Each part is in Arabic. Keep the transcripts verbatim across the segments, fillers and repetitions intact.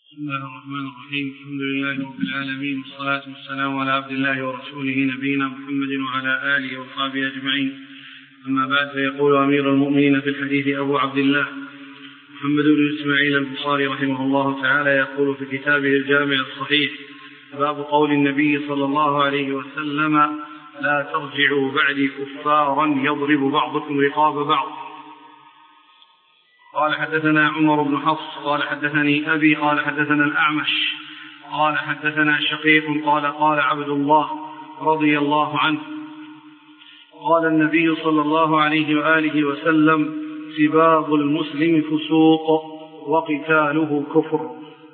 بسم الله الرحمن الرحيم. الحمد لله رب العالمين، والصلاة والسلام على عبد الله ورسوله نبينا محمد وعلى آله وصحبه أجمعين. أما بعد، فيقول أمير المؤمنين في الحديث أبو عبد الله محمد بن إسماعيل البخاري رحمه الله تعالى يقول في كتابه الجامع الصحيح: باب قول النبي صلى الله عليه وسلم: لا ترجعوا بعدي كفارا يضرب بعضكم رقاب بعض. قال حدثنا عمر بن حفص قال حدثني أبي قال حدثنا الأعمش قال حدثنا شقيق قال قال عبد الله رضي الله عنه: قال النبي صلى الله عليه وآله وسلم: سباب المسلم فسوق وقتاله كفر.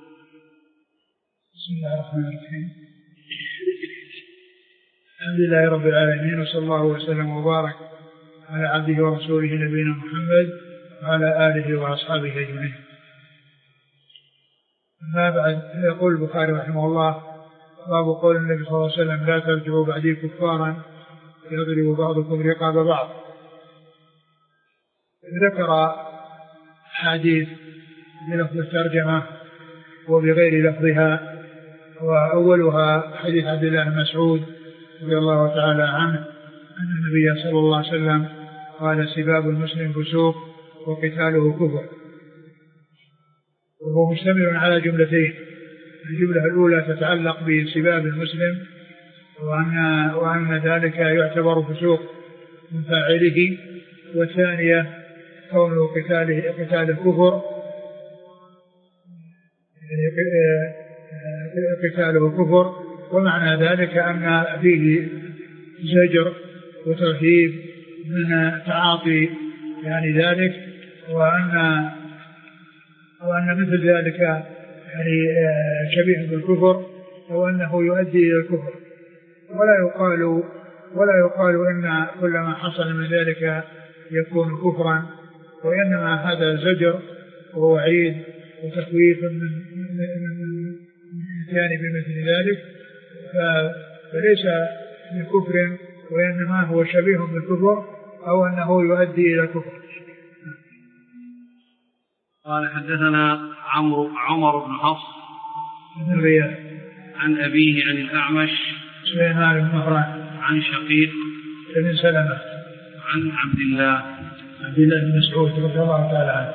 بسم الله الرحمن الرحيم. الحمد لله رب العالمين، وصلى الله وسلم وبارك على عبده ورسوله نبينا محمد وعلى آله وأصحابه أجمعين. أما بعد، يقول البخاري رحمه الله: باب قول النبي صلى الله عليه وسلم: لا ترجعوا بعدي كفارا يضرب بعضكم رقاب بعض. ذكر حديث بلفظ الترجمة وبغير لفظها، وأولها حديث عبد الله بن مسعود رضي الله تعالى عنه أن النبي صلى الله عليه وسلم قال: سباب المسلم فسوق وقتاله كفر. وهو مشتمل على جملتين: الجملة الأولى تتعلق بسباب المسلم وأن, وأن ذلك يعتبر فسوق من فاعله، والثانية كون قتاله قتال كفر، قتاله كفر، ومعنى ذلك أن فيه زجر وترهيب من تعاطي يعني ذلك، وأن وأن مثل ذلك يعني شبيه بالكفر، وأنه يؤدي إلى الكفر. ولا يقال ولا يقال إن كل ما حصل من ذلك يكون كفرا، وإنما هذا زجر ووعيد وتخويف من جانب مثل ذلك، فليس من كفر، وإنما هو شبيه بالكفر أو أنه يؤدي إلى الكفر. قال حدثنا عمرو عمر بن حفص عن أبيه عن الأعمش سليمان بن مهران عن شقيق بن سلمة عن عبد الله عبد الله بن مسعود رضي الله تعالى عنه.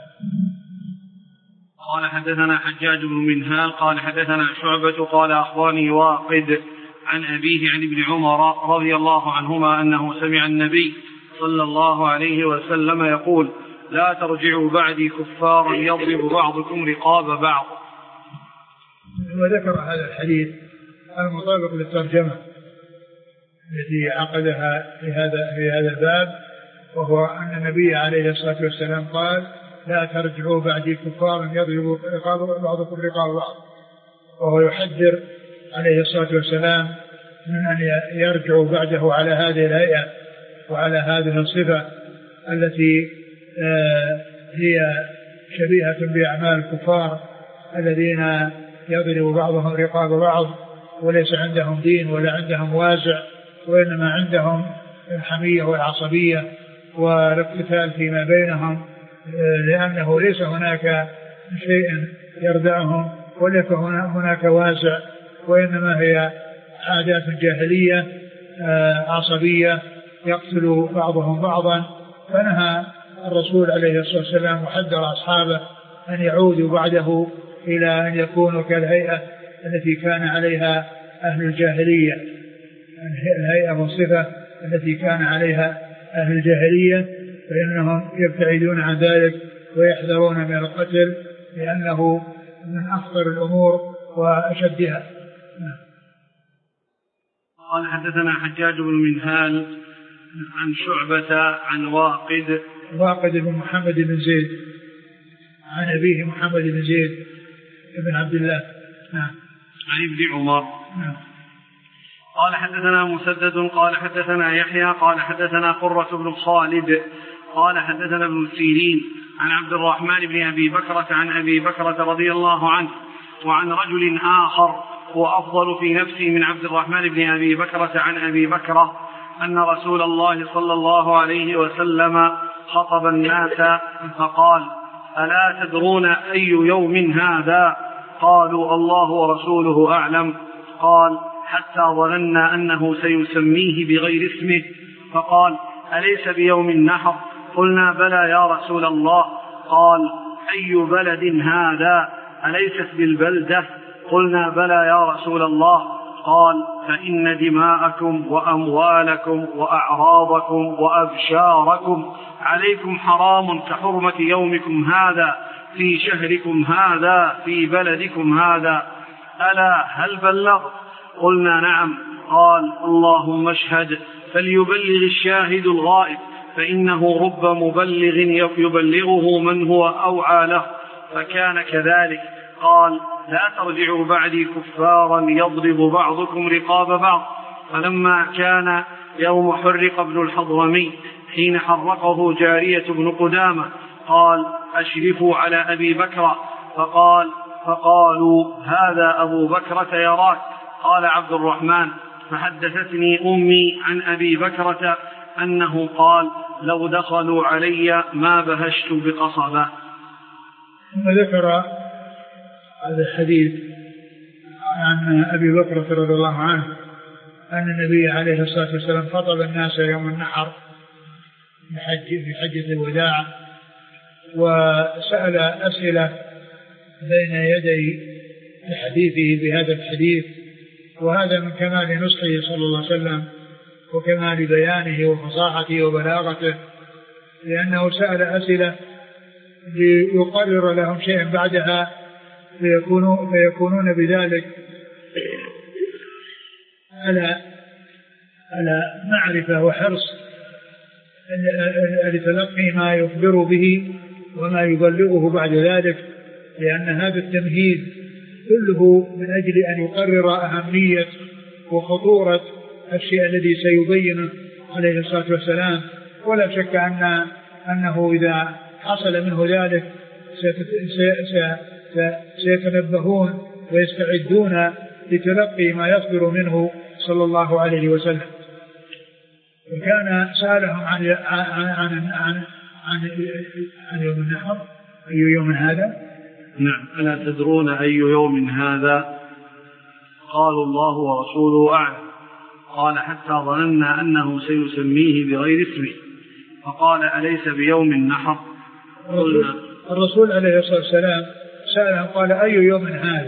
قال حدثنا حجاج بن منهال قال حدثنا شعبة قال أخبرني واقد عن أبيه عن ابن عمر رضي الله عنهما أنه سمع النبي صلى الله عليه وسلم يقول: لا ترجعوا بعدي كفارا يضرب بعضكم رقاب بعض. وذكر هذا الحديث المطابق للترجمة التي عقدها في هذا في هذا الباب، وهو أن النبي عليه الصلاة والسلام قال: لا ترجعوا بعدي كفارا يضرب رقاب بعضكم رقاب بعض، وهو يحذر عليه الصلاة والسلام من أن يرجعوا بعده على هذه الهيئة وعلى هذه الصفة التي هي شبيهة بأعمال الكفار الذين يضرب بعضهم رقاب بعض، وليس عندهم دين ولا عندهم وازع، وإنما عندهم الحمية والعصبية والاقتتال فيما بينهم، لأنه ليس هناك شيء يردعهم وليس هناك وازع، وإنما هي عادات جاهلية عصبية يقتل بعضهم بعضا. فنهى الرسول عليه الصلاة والسلام وحذر أصحابه أن يعودوا بعده إلى أن يكونوا كالهيئة التي كان عليها أهل الجاهلية، الهيئة والصفة التي كان عليها أهل الجاهلية، فإنهم يبتعدون عن ذلك ويحذرون من القتل، لأنه من أخطر الأمور وأشدها. قال حدثنا حجاج بن منهال عن شعبة عن واقد واقد بن محمد بن زيد عن أبيه محمد بن زيد بن عبد الله نعم عن ابن عمر نعم. قال حدثنا مسدد قال حدثنا يحيى قال حدثنا قرة بن خالد قال حدثنا ابن سيرين عن عبد الرحمن بن أبي بكرة عن أبي بكرة رضي الله عنه وعن رجل آخر هو أفضل في نفسه من عبد الرحمن بن أبي بكرة عن أبي بكرة أن رسول الله صلى الله عليه وسلم خطب الناس فقال: ألا تدرون أي يوم هذا؟ قالوا الله ورسوله أعلم. قال حتى ظننا أنه سيسميه بغير اسمه، فقال أليس بيوم النحر؟ قلنا بلى يا رسول الله. قال أي بلد هذا؟ أليست بالبلدة؟ قلنا بلى يا رسول الله. قال فإن دماءكم وأموالكم وأعراضكم وأبشاركم عليكم حرام كحرمة يومكم هذا في شهركم هذا في بلدكم هذا. ألا هل بلغ؟ قلنا نعم. قال اللهم اشهد، فليبلغ الشاهد الغائب، فإنه رب مبلغ يبلغه من هو أوعى له. فكان كذلك. قال لا ترجعوا بعدي كفارا يضرب بعضكم رقاب بعض. فلما كان يوم حرق ابن الحضرمي حين حرقه جارية بن قدامة قال أشرفوا على أبي بكر، فقال فقالوا هذا أبو بكرة يراك. قال عبد الرحمن فحدثتني أمي عن أبي بكرة أنه قال لو دخلوا علي ما بهشت بقصبة. ثم ذكر هذا الحديث عن أبي بكرة رضي الله عنه أن النبي عليه الصلاة والسلام خطب الناس يوم النحر في حجة الوداع، وسأل أسئلة بين يدي حديثه بهذا الحديث، وهذا من كمال نصحه صلى الله عليه وسلم وكمال بيانه وفصاحته وبلاغته، لأنه سأل أسئلة ليقرر لهم شيئا بعدها فيكونون, فيكونون بذلك على على معرفة وحرص لتلقي ما يخبر به وما يبلغه بعد ذلك، لأن هذا التمهيد كله من أجل أن يقرر أهمية وخطورة الشيء الذي سيبينه عليه الصلاة والسلام. ولا شك أن أنه إذا حصل منه ذلك سيتنبهون ويستعدون لتلقي ما يصدر منه صلى الله عليه وسلم. وكان سألهم عن عن عن عن, عن, عن يوم النحر أي يوم هذا؟ نعم. ألا تدرون أي يوم هذا؟ قالوا الله ورسوله أعلم. قال حتى ظننا أنه سيسميه بغير اسمه، فقال أليس بيوم النحر؟ قلنا الرسول عليه الصلاة والسلام سألهم قال أي يوم هذا؟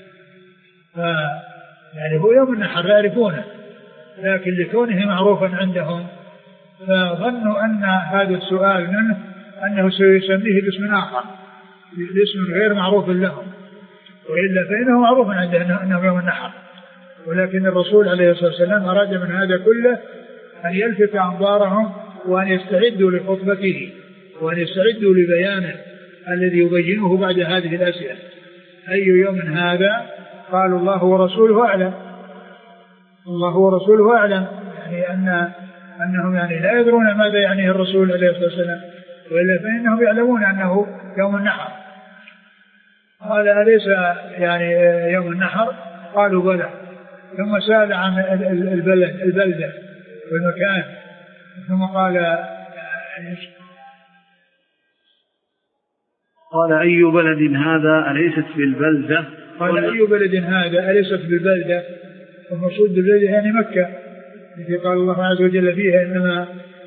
يعني هو يوم النحر يعرفونه، لكن لكونه معروفا عندهم فظنوا أن هذا السؤال منه أنه سيسميه باسم آخر، باسم غير معروف لهم، وإلا فإنه معروف عنده أنه يوم النحر. ولكن الرسول عليه الصلاة والسلام أراد من هذا كله أن يلفت أنظارهم وأن يستعدوا لخطبته وأن يستعدوا لبيانه الذي يبينه بعد هذه الأسئلة. أي يوم هذا؟ قالوا الله ورسوله أعلم. الله ورسوله أعلم، يعني أن أنهم يعني لا يدرون ماذا يعنيه الرسول عليه الصلاة والسلام، وإلا فإنهم يعلمون أنه يوم النحر. قال أليس يعني يوم النحر؟ قالوا بلى. ثم سأل عن البلد البلدة والمكان، ثم قال قال أي بلد هذا أليست بالبلدة؟ قال أي بلد هذا أليست بالبلدة؟ والمقصود بالبلدة يعني مكة التي قال الله عز وجل فيها إنما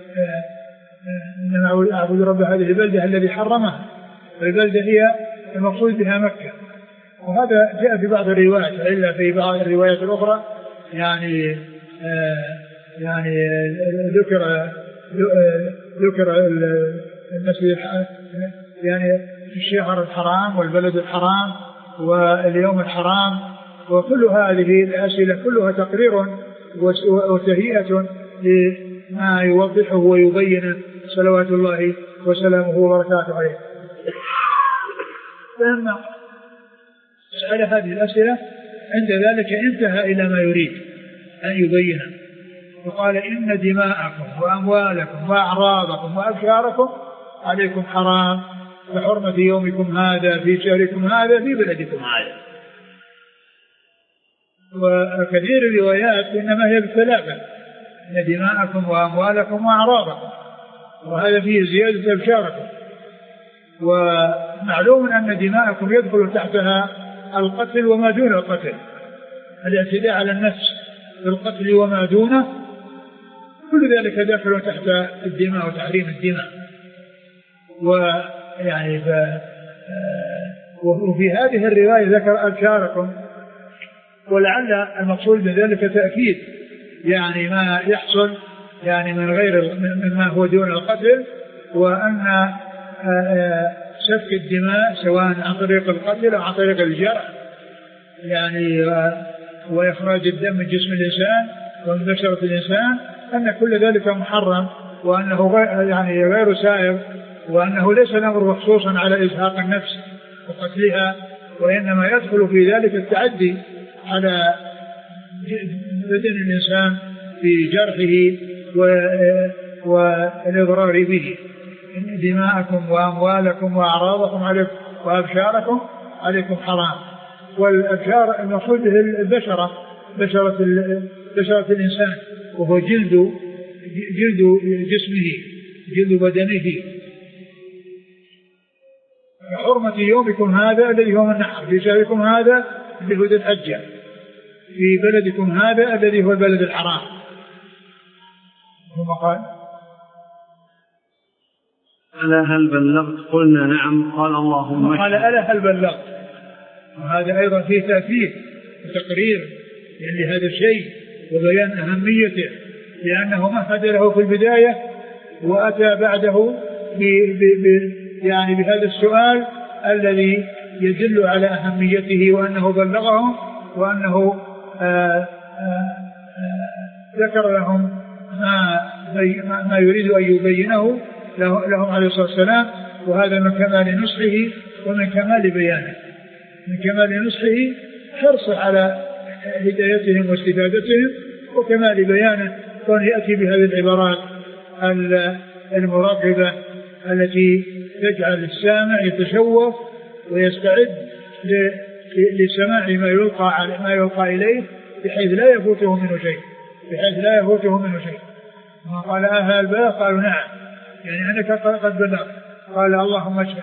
إنما أعبد رب هذه البلدة الذي حرمها، والبلدة هي المقصود بها مكة. وهذا جاء في بعض الروايات، إلا في بعض الروايات الأخرى يعني آه يعني ذكر ذكر المسجد يعني الشهر الحرام والبلد الحرام واليوم الحرام، وكل هذه الأسئلة كلها تقرير وتهيئة لما يوضحه ويبين صلوات الله وسلامه وبركاته عليه. فلما سأل هذه الأسئلة عند ذلك انتهى إلى ما يريد أن يبينه، وقال إن دماءكم وأموالكم وأعراضكم وأبشاركم عليكم حرام كحرمة يومكم هذا في شهركم هذا في بلدكم هذا. وكثير الروايات إنما هي بالثلاثة، إن دماءكم وأموالكم وأعراضكم، وهذا فيه زيادة أبشاركم. ومعلوم أن دماءكم يدخل تحتها القتل وما دون القتل، الاعتداء على النفس بالقتل وما دونه، كل ذلك داخل تحت الدماء وتحريم الدماء. ويعني ف... وفي هذه الرواية ذكر أبشاركم، ولعل المقصود بذلك تأكيد يعني ما يحصل يعني من غير مما هو دون القتل، وأن سفك الدماء سواء عن طريق القتل أو عن طريق الجرح يعني وإخراج الدم من جسم الإنسان ومن بشرة الإنسان، أن كل ذلك محرم، وأنه غير يعني غير سائغ، وأنه ليس الأمر مخصوصا على إزهاق النفس وقتلها، وإنما يدخل في ذلك التعدي على بدن الإنسان في جرحه والإضرار به. دماءكم وأموالكم وأعراضكم عليكم وأبشاركم عليكم حرام. والأبشار المقصود به البشرة، بشرة بشرة الإنسان، وهو جلد جلد جسمه، جلد بدنه. حرمة يومكم هذا الذي هو النحر، في شهركم هذا الذي هو الحجة، في بلدكم هذا الذي هو البلد الحرام. ثم قال: ألا هل بلغت؟ قلنا نعم. قال: اللهم قال: ألا هل بلغت؟ وهذا أيضا فيه تأكيد وتقرير لهذا الشيء وبيان أهميته، لأنه مهد له في البداية وأتى بعده ب ب ب يعني بهذا السؤال الذي يدل على أهميته، وأنه بلغهم، وأنه آآ آآ ذكر لهم ما, ما يريد أن يبينه لهم عليه الصلاة والسلام. وهذا من كمال نصحه ومن كمال بيانه، من كمال نصحه حرصه على هدايتهم واستفادتهم، وكمال بيانه كون يأتي بهذه العبارات المراقبة التي تجعل السامع يتشوف ويستعد لسماع ما يلقى ما يلقى إليه بحيث لا يفوته منه شيء، بحيث لا يفوته منه شيء. قال: أهل البلاغ؟ قالوا: نعم، يعني أنك قد بلغت. قال: اللهم اشهد.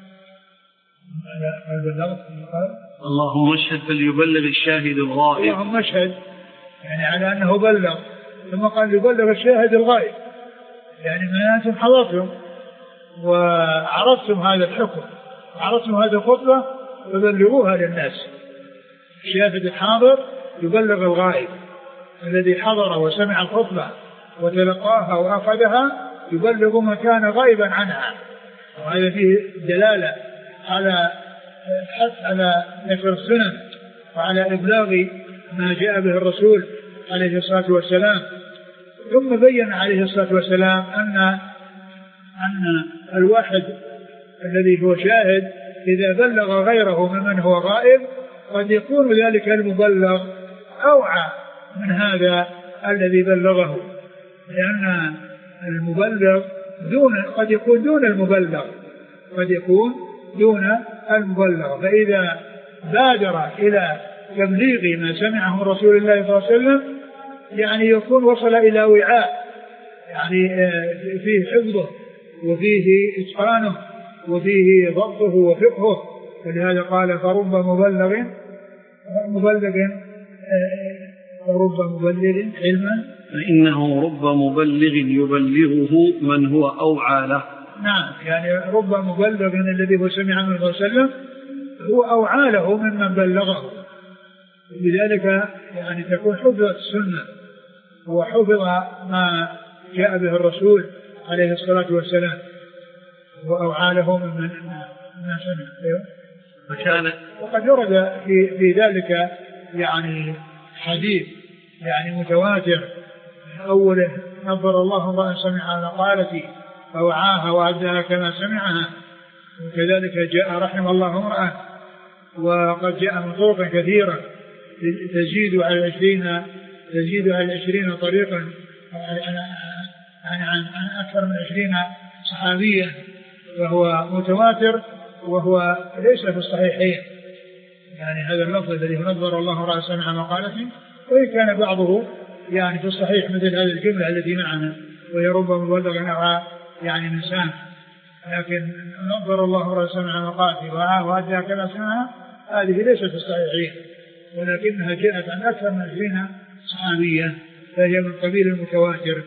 اللهم اشهد فليبلغ الشاهد الغائب. اللهم اشهد يعني على أنه بلغ، ثم قال: يبلغ الشاهد الغائب، يعني ما أنتم حضرتم وعرفتم هذا الحكم وعرفتم هذه الخطبة فبلغوها للناس. الشاهد الحاضر يبلغ الغائب، الذي حضر وسمع الخطبة وتلقاها وأخذها يبلغ من كان غائبا عنها. وهذا فيه دلالة على الحث على نشر السنن وعلى إبلاغ ما جاء به الرسول عليه الصلاة والسلام. ثم بين عليه الصلاة والسلام أن أن الواحد الذي هو شاهد إذا بلغ غيره ممن هو غائب قد يكون ذلك المبلغ أوعى من هذا الذي بلغه، لأن المبلغ دون قد يكون دون المبلغ، قد يكون دون المبلغ. فإذا بادر إلى تبليغ ما سمعه رسول الله صلى الله عليه وسلم يعني يكون وصل إلى وعاء يعني فيه حفظه وفيه إتقانه وفيه ضبطه وفقهه. فلهذا قال: فرب مبلغ مبلغ فرب مبلغ علما فإنه رب مبلغ يبلغه من هو أوعى له. نعم، يعني رب مبلغ الذي هو سمع من الرسول صلى الله عليه وسلم هو أوعى له ممن بلغه. لذلك يعني تكون حفظ السنة وحفظ ما جاء به الرسول عليه الصلاة والسلام وأوعى له ممن ما سمع. وكان وقد ورد في, في ذلك يعني حديث يعني متواتر أوله: نظر الله امرأ سمع مقالتي فوعاها وأداها كما سمعها. وكذلك جاء رحم الله امرأة، وقد جاء من طرق كثيرة تزيد على العشرين تزيد على العشرين طريقا عن عن أكثر من عشرين صحابيا، وهو متواتر وهو ليس في الصحيحين. يعني هذا اللفظ الذي نظر الله امرأ سمع مقالتي، وإن كان بعضه يعني في الصحيح مثل هذه الجملة التي معنا وهي رب مبلغ نوعا يعني من سامع، لكن نظر الله امرأ سمع مقالتي وعاه وأدى كما سمعها هذه ليست في الصحيحين، ولكنها جاءت عن أكثر من عشرين صحابية، فهي من قبيل المتواتر.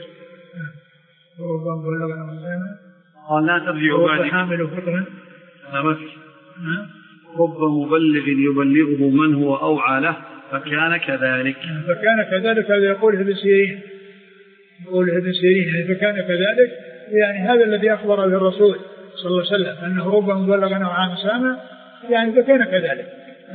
قال لا ترجعوا بعد حامل فطرا رب مبلغ يبلغه من هو أوعى له فكان كذلك. فكان كذلك هذا يقول ابن سيرين، يقول ابن سيرين يعني فكان كذلك، يعني هذا الذي أخبر به الرسول صلى الله عليه وسلم أنه رب مبلغ نوعا سامع، يعني فكان كذلك.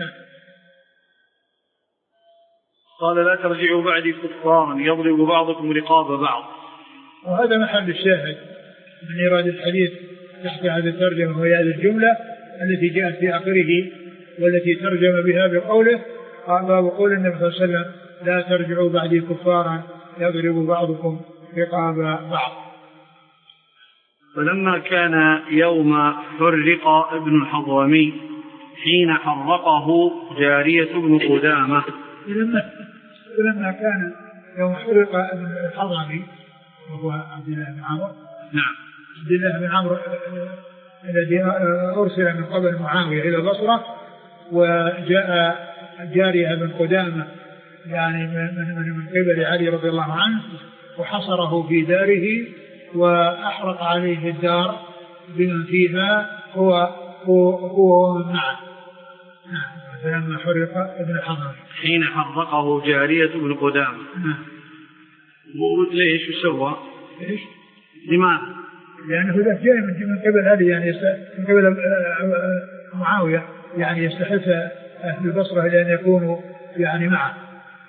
قال لا ترجعوا بعدي كفارا يضرب بعضكم رقاب بعض. وهذا محل الشاهد من إيراد الحديث تحت هذه الترجمة، وهي هذه الجملة التي جاءت في آخره والتي ترجم بها بقوله قال بقول النبي صلى الله عليه وسلم لا ترجعوا بعدي كفارا يضرب بعضكم رقاب بعض. فلما كان يوم حرق ابن الحضرمي حين حرقه جارية ابن قدامة. لما كان يوم حرق ابن الحضرمي وهو عبد الله بن عمرو، نعم عبد الله بن عمرو الذي أرسل من قبل معاوية إلى البصرة، وجاء جارية بن قدامة يعني من من قبل علي رضي الله عنه، وحصره في داره وأحرق عليه الدار بمن فيها هو هو ومن معه. فلما حرق ابن الحضرمي حين حرقه جارية بن قدامة. نعم. ليش وسوى؟ ليش؟ لماذا؟ لأنه إذا جاء من قبل علي يعني من قبل معاوية يعني يستحث أهل البصرة لأن يكونوا يعني معه.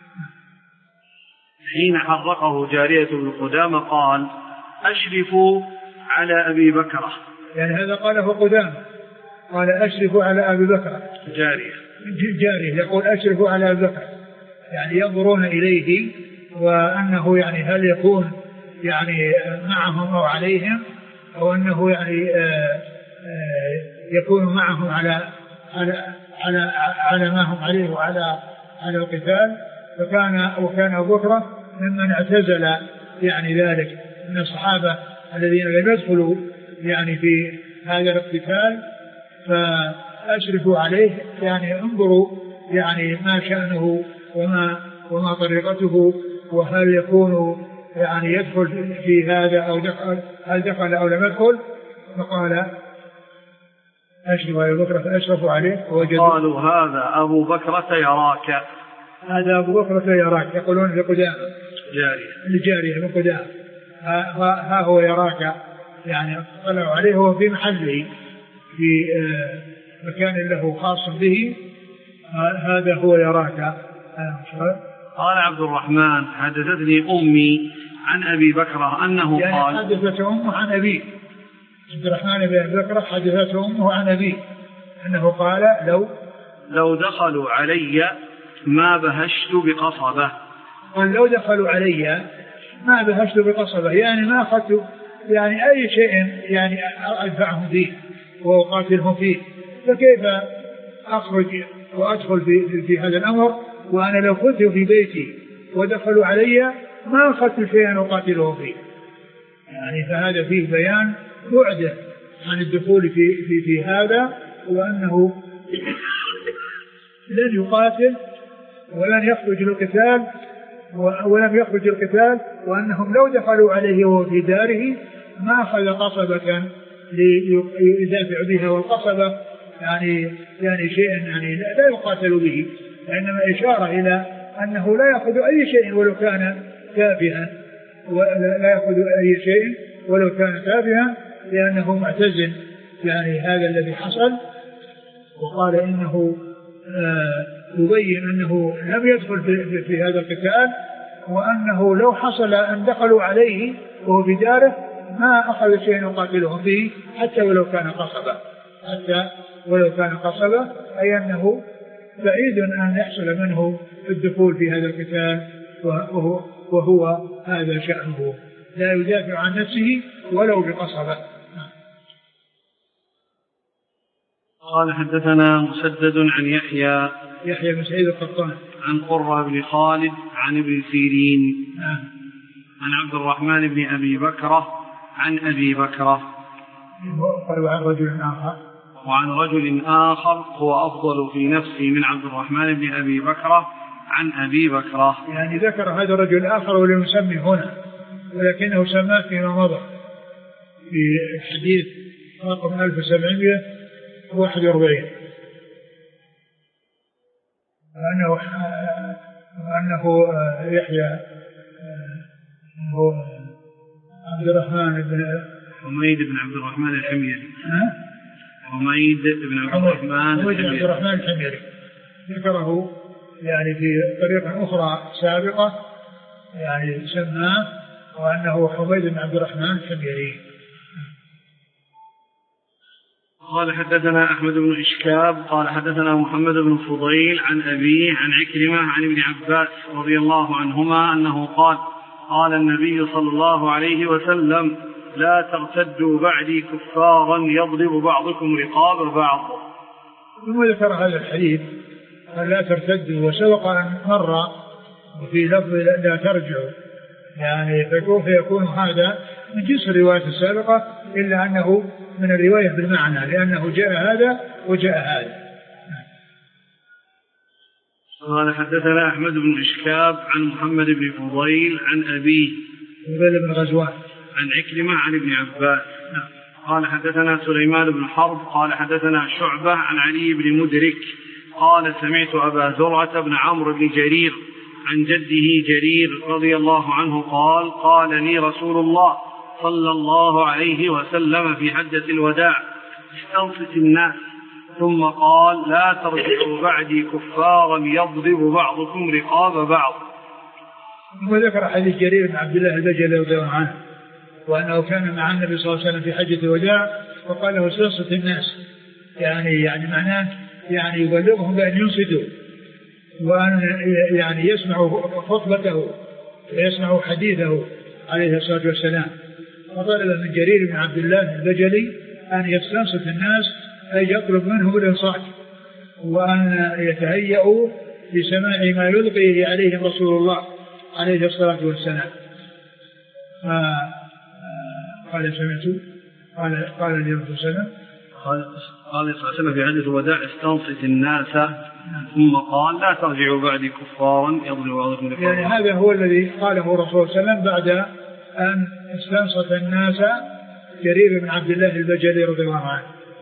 حين حرقه جارية بن قدامة قال أشرفوا على أبي بكرة، يعني هذا قاله قدامة، قال أشرفوا على أبي بكرة جارية جارية يقول أشرفوا على أبي بكرة، يعني ينظرون إليه وأنه يعني هل يكون يعني معهم أو عليهم، أو أنه يعني آآ آآ يكون معهم على على على على ما هم عليه وعلى على القتال. فكان وكان أبو بكر ممن اعتزل يعني ذلك من الصحابة الذين لم يدخلوا يعني في هذا الاقتتال، فأشرفوا عليه يعني انظروا يعني ما شأنه وما وما طريقته، وهل يكون يعني يدخل في هذا أو دخل هل دخل أو لم يدخل. فقال أشرفوا على أبو بكر فأشرفوا عليه قالوا هذا أبو بكرة يراك، هذا أبو بكرة يراك، يقولون لقدامة جارية الجارية من قدامة ها هو يراك، يعني طلعوا عليه هو في محله في مكان له خاص به، هذا هو يراك. قال عبد الرحمن حدثتني أمي عن أبي بكرة أنه يعني قال حدثته أمه عن أبيه، عبد الرحمن بن أبي بكرة حدثته أمه عن أبيه أنه قال لو لو دخلوا علي ما بهشت بقصبة، قال لو دخلوا علي ما بهشت بقصبة، يعني ما أخذت يعني أي شيء يعني أدفعهم فيه وأقاتلهم فيه، فكيف أخرج وأدخل في, في هذا الأمر وأنا لو كنت في بيتي ودخلوا علي ما أخذت شيئا أقاتلهم فيه. يعني فهذا فيه بيان بعده عن الدخول في, في, في هذا، وأنه لن يقاتل ولن يخرج القتال ولم يخرج القتال، وأنهم لو دخلوا عليه وهو في داره ما أخذ قصبة ليدافع بها، والقصبة يعني يعني شيء يعني لا يقاتل به، وإنما إشارة إلى أنه لا يأخذ أي شيء ولو كان تافها، ولا يأخذ أي شيء ولو كان تافها، لأنه معتزل يعني هذا الذي حصل. وقال إنه آه يبين أنه لم يدخل في, في هذا القتال، وأنه لو حصل أن دخلوا عليه وهو في داره ما أخذ شيء يقاتلهم به حتى ولو كان قصبة، حتى ولو كان قصبة، أي أنه بعيد أن يحصل منه الدخول في هذا القتال، وهو, وهو هذا شأنه، لا يدافع عن نفسه ولو بقصبة. قال حدثنا مسدد عن يحيى يحيى بن سعيد القطان عن قرة بن خالد عن ابن سيرين نعم. عن عبد الرحمن بن أبي بكرة عن أبي بكرة قالوا عن رجل آخر وعن رجل آخر هو أفضل في نفسه من عبد الرحمن بن أبي بكرة عن أبي بكرة. يعني ذكر هذا الرجل الآخر ولم يسمي هنا، ولكنه سماه فيما مضى في الحديث رقم ألف وسبعمائة وواحد وأربعين، وأنه وأنه يحيى هو عبد الرحمن بن حميد بن عبد الرحمن الحميري. حميد بن عبد الرحمن حميد بن عبد الرحمن الحميري ذكره يعني في طريقة أخرى سابقة، يعني سماه وأنه حميد بن عبد الرحمن الحميري. قال حدثنا أحمد بن إشكاب قال حدثنا محمد بن فضيل عن أبيه عن عكرمة عن ابن عباس رضي الله عنهما أنه قال قال النبي صلى الله عليه وسلم لا ترتدوا بعدي كفارا يضرب بعضكم رقاب بعض. ثم ذكر هذا الحديث لا ترتدوا، وسبق أن مر وفي لفظ لا ترجعوا، يعني فيكون هذا من جنس الرواية السابقة، إلا أنه من الرواية بالمعنى، لأنه جاء هذا وجاء هذا. قال حدثنا أحمد بن إشكاب عن محمد بن فضيل عن أبيه فضيل بن غزوان عن عكرمة عن ابن عباس. قال حدثنا سليمان بن حرب قال حدثنا شعبة عن علي بن مدرك قال سمعت أبا زرعة بن عمرو بن جرير عن جده جرير رضي الله عنه قال قال لي رسول الله صلى الله عليه وسلم في حجة الوداع استنصت الناس، ثم قال لا ترجعوا بعدي كفارا يضرب بعضكم رقاب بعض. وذكر حديث جرير بن عبد الله البجلي رضي الله عنه وأنه كان مع النبي صلى الله عليه وسلم في حجة الوداع وقال له استنصت الناس، يعني يعني معناه يعني يبلغهم بأن ينصتوا وأن يعني يسمعوا خطبته ويسمعوا حديثه عليه الصلاة والسلام. فطلب من جرير بن عبد الله البجلي أن يستنصت الناس، أي يطلب منهم الإنصات وأن يتهيئوا لسماع ما يلقيه عليهم رسول الله عليه الصلاة والسلام. قال سمعت قال قال لي رسول الله قال قال صلى الله عليه وسلم في حجة الوداع استنصت الناس، ثم قال لا ترجعوا بعدي كفارا يضرب بعضكم رقاب. يعني هذا هو الذي قاله الرسول صلى الله عليه وسلم بعد أن استنصت الناس جرير بن عبد الله البجلي رضي الله عنه.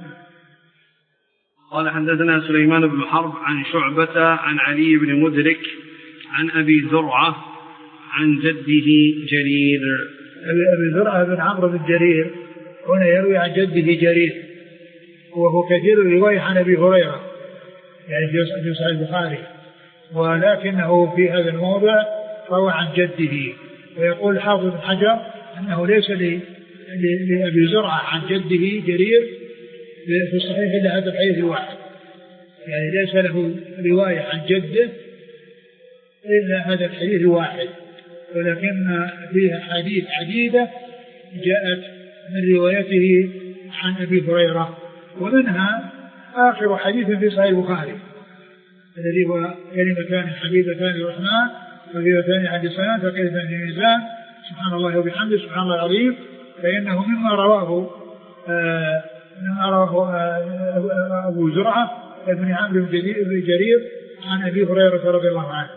قال حدثنا سليمان بن حرب عن شعبة عن علي بن مدرك عن أبي زرعة عن جده جرير. أبي زرعة بن عمرو بن جرير هنا يروي عن جده جرير، وهو كثير الرواية عن أبي هريرة يعني في صحيح البخاري، ولكنه في هذا الموضع روى عن جده. ويقول حافظ بن حجر أنه ليس لأبي زرعة عن جده جرير في الصحيح إلا هذا الحديث الواحد، يعني ليس له رواية عن جده إلا هذا الحديث الواحد، ولكن فيها حديث عديدة جاءت من روايته عن أبي هريرة، ومنها آخر حديث في صحيح البخاري الذي هو كلمتان حبيبتان للرحمن وكلمتان عن لسان فكلمتان في ميزان سبحان الله وبحمده سبحان الله العظيم، فإنه مما رواه آه مما رواه آه أبو زرعة ابن عمرو بن جرير عن أبي هريرة رضي الله عنه.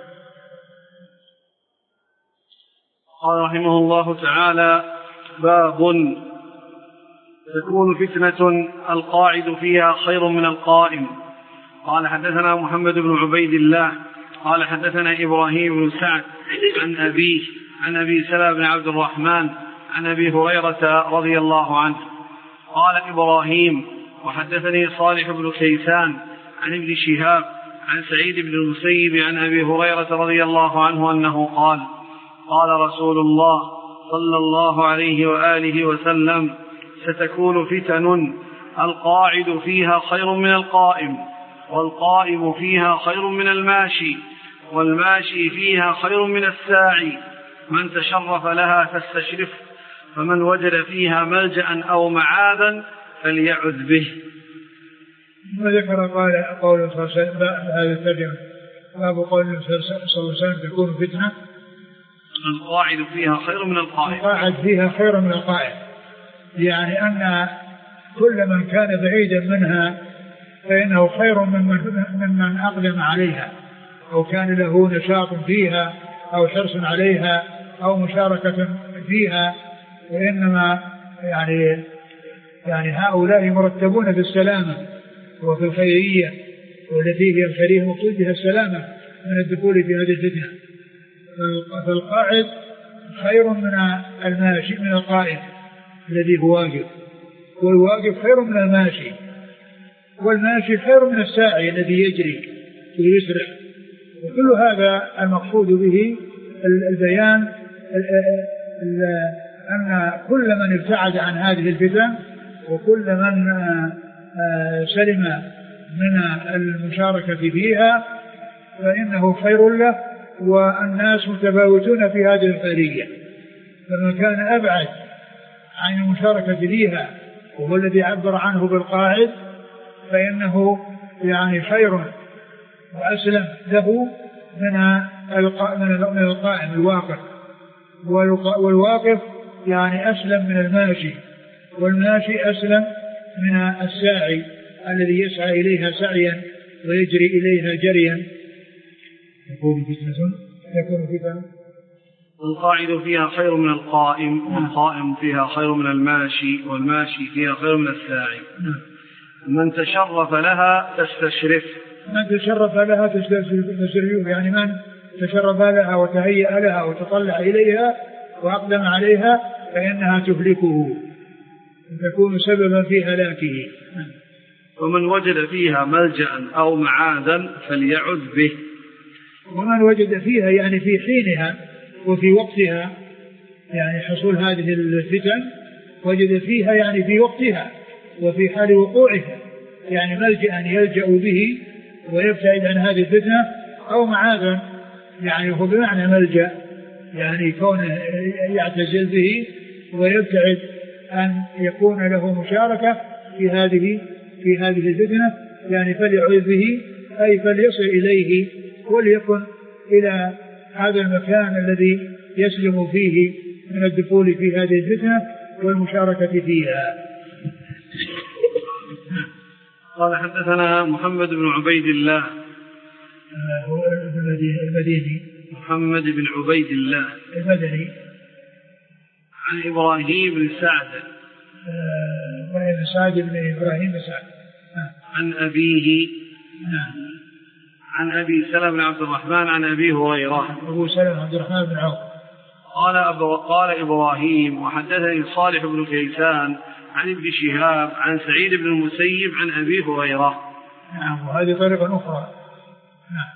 قال رحمه الله تعالى باب تكون فتنة القاعد فيها خير من القائم. قال حدثنا محمد بن عبيد الله قال حدثنا إبراهيم بن سعد عن أبيه عن أبي سلمة بن عبد الرحمن عن أبي هريرة رضي الله عنه. قال إبراهيم وحدثني صالح بن كيسان عن ابن شهاب عن سعيد بن المسيب عن أبي هريرة رضي الله عنه أنه قال قال رسول الله صلى الله عليه وآله وسلم ستكون فتن القاعد فيها خير من القائم، والقائم فيها خير من الماشي، والماشي فيها خير من الساعي، من تشرف لها فاستشرف، فمن وجد فيها ملجأ أو معاذا فليعذ به. وذكر قال قول هذا الترجمة باب قول صلى الله عليه وسلم تكون فتنة القاعد فيها خير من القائم. القاعد فيها خير من القائم، يعني أن كل من كان بعيدا منها فإنه خير ممن ممن أقدم عليها أو كان له نشاط فيها أو حرص عليها أو مشاركة فيها. وإنما يعني يعني هؤلاء مرتبون في السلامة وفي الخيرية، والتي هي الخيرية المقصود بها السلامة من الدخول في هذه الفتنة. فالقاعد خير من الماشي من القائم الذي هو واقف، والواقف خير من الماشي، والماشي خير من الساعي الذي يجري ويسرع. وكل هذا المقصود به البيان أن كل من ابتعد عن هذه الفتن وكل من سلم من المشاركة فيها فإنه خير له، والناس متفاوتون في هذه الخيرية. فمن كان أبعد عن المشاركة فيها وهو الذي عبر عنه بالقاعد فإنه يعني خير وأسلم له من القائم الواقف، والواقف يعني أسلم من الماشي، والماشي أسلم من الساعي الذي يسعى إليها سعيا ويجري إليها جريا. يكون فتنة يكون فتنة القاعد فيها خير من القائم، والقائم فيها خير من الماشي، والماشي فيها خير من الساعي. من تشرف لها تستشرف من تشرف لها تستشرف يعني من تشرف لها وتهيأ لها وتطلع إليها وأقدم عليها فإنها تهلكه وتكون سببا في هلاكه. ومن وجد فيها ملجأ أو معاذا فليعذ به. ومن وجد فيها يعني في حينها وفي وقتها، يعني حصول هذه الفتن وجد فيها يعني في وقتها وفي حال وقوعها، يعني ملجأ يلجأ به ويبتعد عن هذه الفتنة، أو معاذا يعني هو بمعنى ملجأ يعني كونه يعتزل به ويبتعد أن يكون له مشاركة في هذه في هذه الفتنة، يعني فليعذ به أي فليصل إليه وليكن إلى هذا المكان الذي يسلم فيه من الدخول في هذه الفتنة والمشاركة فيها. قال حدثنا محمد بن عبيد الله هو المديني محمد بن عبيد الله المدني عن إبراهيم بن سعد بن سعد بن إبراهيم بن سعد عن أبيه عن أبي سلمة بن عبد الرحمن عن أبي هريرة أبو سلمة عبد الرحمن بن عوف قال قال إبراهيم وحدثني صالح بن كيسان عن ابن شهاب عن سعيد بن المسيب عن أبي هريرة. نعم وهذه طريقة أخرى. نعم.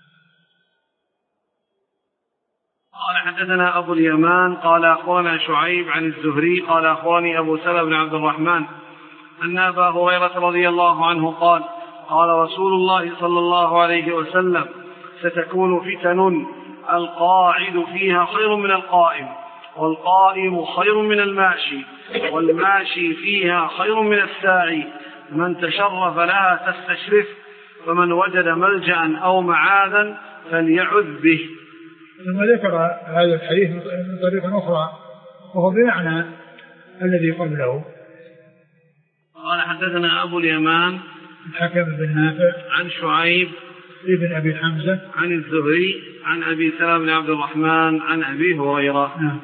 قال حدثنا أبو اليمان قال أخبرنا شعيب عن الزهري قال أخبرني أبو سلمة بن عبد الرحمن أن أبا هريرة رضي الله عنه قال قال رسول الله صلى الله عليه وسلم ستكون فتن القاعد فيها خير من القائم، والقائم خير من الماشي، والماشي فيها خير من الساعي. من تشرف لها تستشرف، فمن وجد ملجأ أو معاذا فليعذ به. ثم ذكر هذا الحديث من طريقة أخرى وهو بمعنى الذي قبله. قال حدثنا أبو اليمان الحكم بن نافع عن شعيب ابن أبي حمزة عن الزهري عن أبي سلمة بن عبد الرحمن عن أبي هريرة. نعم.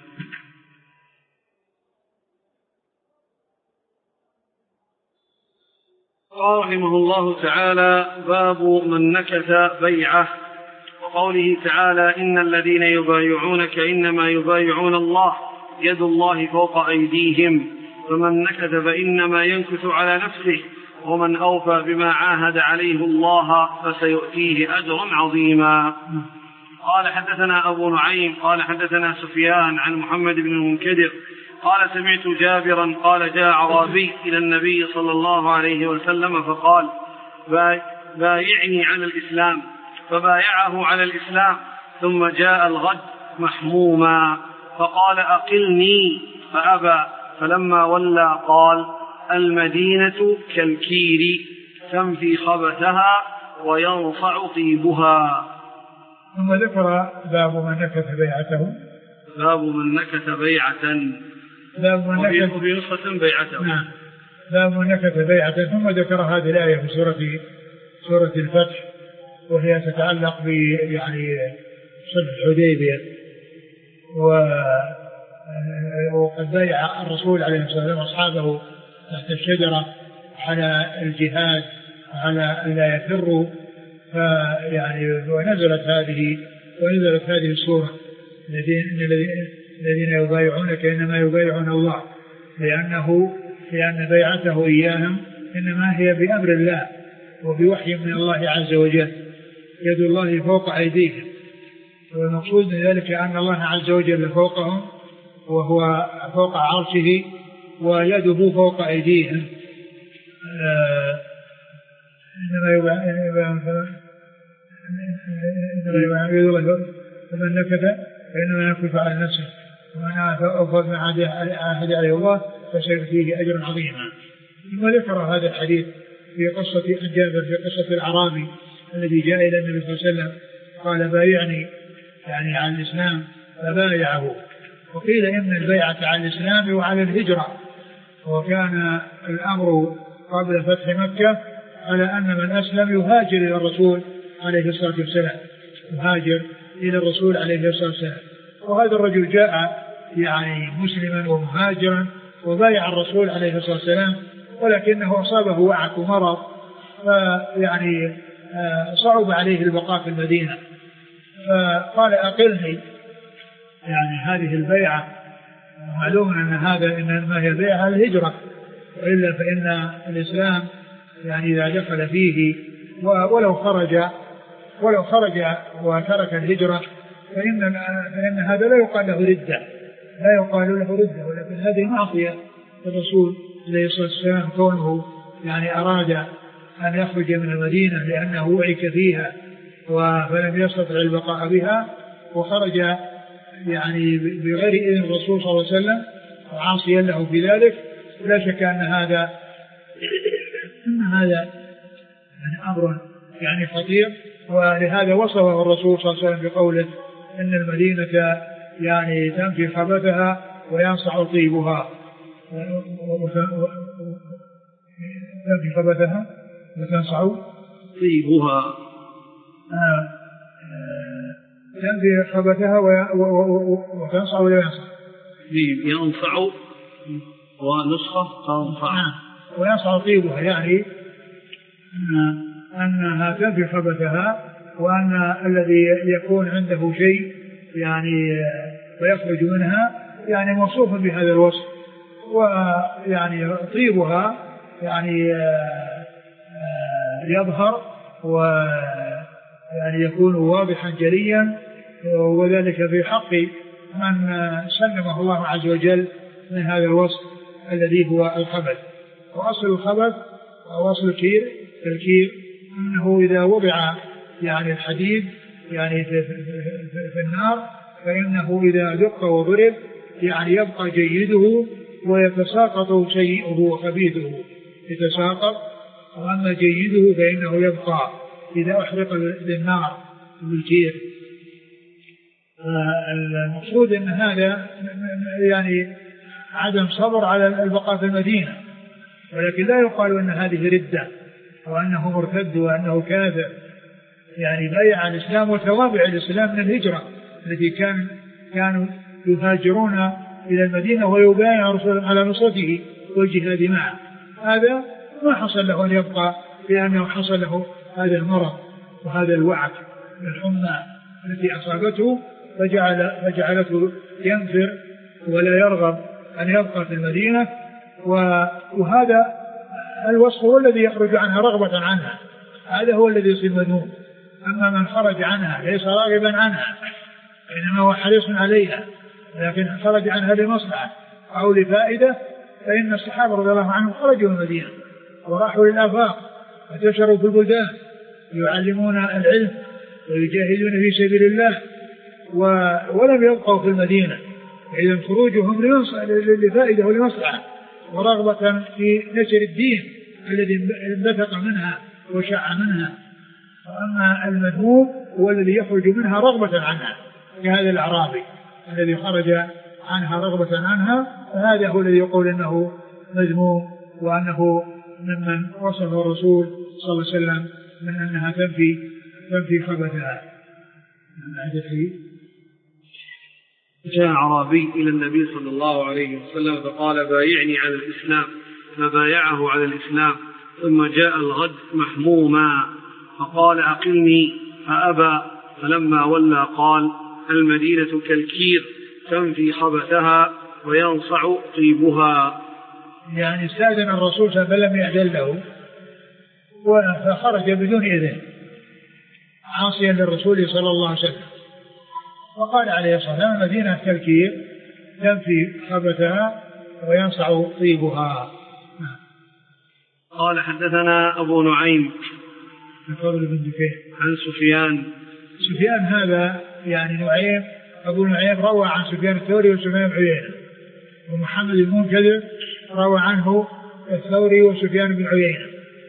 قال رحمه الله تعالى باب من نكث بيعه، وقوله تعالى إن الذين يبايعونك إنما يبايعون الله يد الله فوق أيديهم، فمن نكث فإنما ينكث على نفسه، ومن أوفى بما عاهد عليه الله فسيؤتيه أجرا عظيما. قال حدثنا أبو نعيم قال حدثنا سفيان عن محمد بن المنكدر قال سمعت جابرا قال جاء أعرابي إلى النبي صلى الله عليه وسلم فقال بايعني على الإسلام، فبايعه على الإسلام، ثم جاء الغد محموما فقال أقلني فأبى، فلما ولى قال المدينة كالكير تنفي خبثها وينصع طيبها. ثم ذكر باب من نكث بيعته باب من نكث بيعة باب من نكث وفي نسخة بيعته. نعم. باب من نكث بيعة. ثم ذكر هذه الآية في سورة سورة الفتح، وهي تتعلق ب يعني صلح الحديبية. وقد بايع الرسول عليه الصلاة والسلام أصحابه تحت الشجرة على الجهاد على أن لا يفروا، فيعني ونزلت هذه ونزلت هذه السورة الذين الذين يبايعونك إنما يبايعون الله، لأنه لأن بيعته إياهم إنما هي بأمر الله وبوحي من الله عز وجل، يد الله فوق أيديهم، والمقصود من ذلك أن الله عز وجل فوقهم وهو فوق عرشه ويده فوق أيديهم. إنما يبايعون فمن نكث فإنما ينكث على نفسه ومن أوفى بما عاهد عليه الله فسيؤتيه أجرا عظيما. ثم ذكر هذا الحديث في قصة جابر في قصة الأعرابي الذي جاء إلى النبي صلى الله عليه وسلم قال بايعني يعني على الإسلام فبايعه. وقيل إن البيعة على الإسلام وعلى الهجرة، وكان الأمر قبل فتح مكة على أن من أسلم يهاجر إلى الرسول عليه الصلاة والسلام يهاجر إلى الرسول عليه الصلاة والسلام. وهذا الرجل جاء يعني مسلما ومهاجرا وبايع الرسول عليه الصلاة والسلام، ولكنه أصابه وعك ومرض، فيعني صعب عليه البقاء في المدينة، فقال أقلني يعني هذه البيعة. معلوم أن هذا إنما هي بيعة الهجرة، وإلا فإن الإسلام يعني إذا دخل فيه ولو خرج ولو خرج وترك الهجرة فإن, فإن هذا لا يقال له ردة لا يقال له ردة ولكن هذه معصية الرسول عليه الصلاة والسلام كونه يعني أراد أن يخرج من المدينة لأنه وعك فيها فلم يستطع البقاء بها، وخرج يعني بغير إذن الرسول صلى الله عليه وسلم وعاصيا له في ذلك. لا شك أن هذا أن هذا يعني أمر يعني خطير، ولهذا وصفه الرسول صلى الله عليه وسلم بقوله إن المدينة يعني تنفي خبثها وينصع طيبها تنفي خبثها وتنصع طيبها تنفي خبثها وتنصع ولا ينصع ينصع ونسخة تنصع وينصع طيبها، يعني أنها تنفي خبثها، وأن الذي يكون عنده شيء يعني ويخرج منها يعني موصوف بهذا الوصف، ويعني طيبها يعني يظهر ويعني يكون واضحا جليا، وذلك في حق من سلمه الله عز وجل من هذا الوصف الذي هو الخبث. وأصل الخبث وأصل الكير الكير أنه إذا وضع يعني الحديد يعني في, في, في, في النار فإنه إذا دق وضرب يعني يبقى جيده ويتساقط سيئه وخبيثه يتساقط، وأما جيده فإنه يبقى إذا أحرق بالنار بالكير. المقصود أن هذا يعني عدم صبر على البقاء في المدينة، ولكن لا يقال أن هذه ردة وأنه مرتد وأنه كافر، يعني بايع الإسلام وتوابع الإسلام من الهجرة التي كان كانوا يهاجرون إلى المدينة ويبايع الرسول على نصرته والجهاد معه. هذا ما حصل له أن يبقى لأنه حصل له هذا المرض وهذا الوعك من الحمى التي أصابته فجعل فجعلته ينفر ولا يرغب أن يبقى في المدينة، وهذا الوصف هو الذي يخرج عنها رغبة عنها، هذا هو الذي يصيب مذموم. أما من خرج عنها ليس راغبا عنها إنما هو حريص عليها، لكن خرج عنها لمصلحة أو لفائدة، فإن الصحابة رضي الله عنهم خرجوا من المدينة وراحوا للآفاق وانتشروا في البلدان يعلمون العلم ويجاهدون في سبيل الله ولم يبقوا في المدينة. إذن خروجهم لفائدة ولمصلحة ورغبة في نشر الدين الذي انبثق منها وشع منها. وأما المذموم هو الذي يخرج منها رغبة عنها كهذا الأعرابي الذي خرج عنها رغبة عنها، فهذا هو الذي يقول إنه مذموم وأنه ممن وصفه الرسول صلى الله عليه وسلم من أنها تنفي تنفي خبثها. جاء أعرابي إلى النبي صلى الله عليه وسلم فقال بايعني على الإسلام، فبايعه على الإسلام، ثم جاء الغد محموما فقال أقلني فأبى، فلما ولى قال المدينة كالكير تنفي خبثها وينصع طيبها. يعني استأذن الرسول صلى الله عليه وسلم فلم يأذن له فخرج بدون إذن عاصيا للرسول صلى الله عليه وسلم، وقال عليه الصلاة والسلام المدينة كالكير تنفي خبثها وينصع طيبها. قال حدثنا أبو نعيم الفضل بن دكين عن سفيان. سفيان هذا يعني نعيم أبو نعيم روى عن سفيان الثوري وسفيان بن عيينة، ومحمد بن المنكدر روى عنه الثوري وسفيان بن عيينة،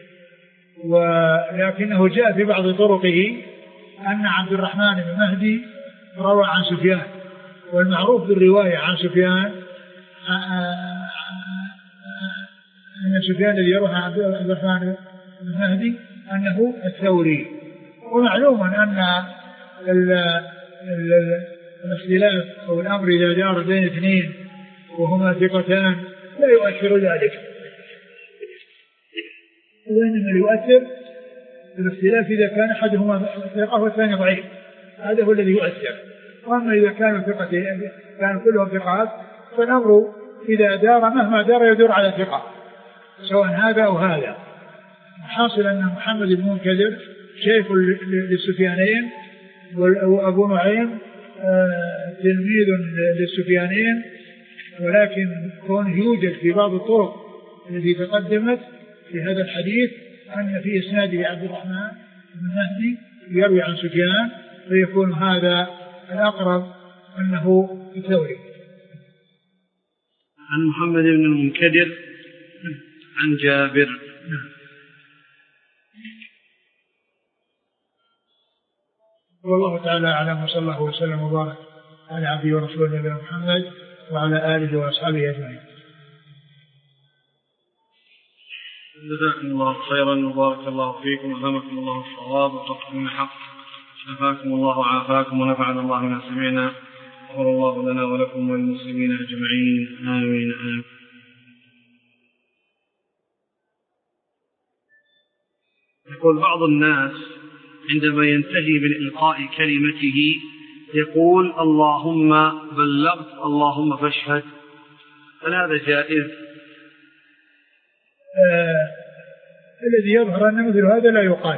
ولكنه جاء في بعض طرقه أن عبد الرحمن بن مهدي روى عن سفيان، والمعروف بالرواية عن سفيان أن سفيان الذي يروى عن عبد الرحمن بن مهدي أنه الثوري. ومعلوم أن الاختلاف أو الأمر إذا دار بين اثنين وهما ثقتان لا يؤثر ذلك، وإنما يؤثر الاختلاف إذا كان أحدهما ثقة والثاني ضعيف، هذا هو الذي يؤثر. وأما إذا كانوا ثقتين كانوا كلهم ثقات فالأمر إذا دار مهما دار يدور على ثقة سواء هذا أو هذا. حاصل أن محمد بن المنكدر شيخ للسفيانين، وأبو نعيم تلميذ للسفيانين، ولكن كون يوجد في بعض الطرق التي تقدمت في هذا الحديث أن في إسناده عبد الرحمن بن مهدي يروي عن سفيان، فيكون هذا الأقرب أنه الثوري. عن محمد بن المنكدر عن جابر. والله تعالى أعلم، وصلى الله وسلم وبارك على عبده ورسوله نبينا محمد وعلى آله وأصحابه أجمعين. جزاكم الله خيرا وبارك الله فيكم وألهمكم الله الصواب وتقوم الحق، شفاكم الله وعافاكم ونفعنا الله ما سمعنا، غفر الله لنا ولكم وللمسلمين أجمعين، آمين آمين. يقول بعض الناس عندما ينتهي من إلقاء كلمته يقول اللهم بلغت اللهم فاشهد، هل هذا جائز؟ آه الذي يظهر أن مثل هذا لا يقال،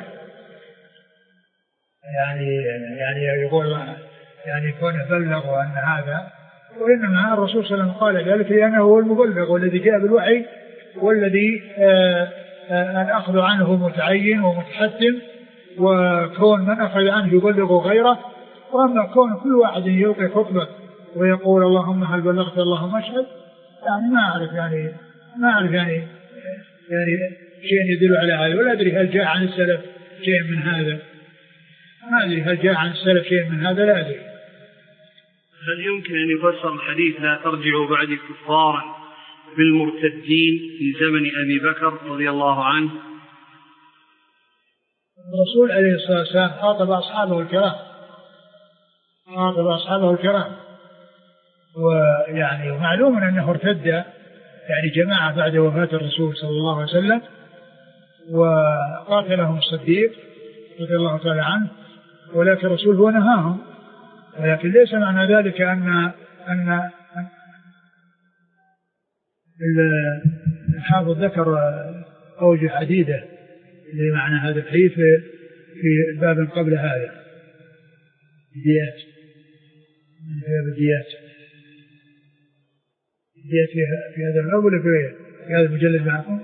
يعني يعني يقول يعني كونه بلغ وأن هذا، وإنما الرسول صلى الله عليه وسلم قال ذلك لأنه هو المبلغ والذي جاء بالوحي، والذي آه آه الأخذ عنه متعين ومتحتم، وكون من أخذ عنه يبلغ غيره. وأما كون كل واحد يلقي خطبة ويقول اللهم هل بلغت اللهم اشهد، يعني ما أعرف يعني ما أعرف يعني يعني شيء يدل على هذا، ولا أدري هل جاء عن السلف شيء من هذا، ما أدري هل جاء عن السلف شيء من هذا، لا أدري. هل يمكن أن يفسر الحديث لا ترجعوا بعد كفارا بالمرتدين في زمن أبي بكر رضي الله عنه؟ الرسول عليه الصلاة والسلام خاطب أصحابه الكرام خاطب أصحابه الكرام ويعني ومعلوم أنه ارتد يعني جماعة بعد وفاة الرسول صلى الله عليه وسلم، وقاتلهم الصديق رضي الله تعالى عنه، ولكن الرسول هو نهاهم، ولكن ليس معنى ذلك أن أن الحافظ ذكر أوجه عديدة لمعنى هذا الحديث في الباب قبل هذا، الديات من باب الديات الديات في هذا الباب ولا في هذا المجلد معكم؟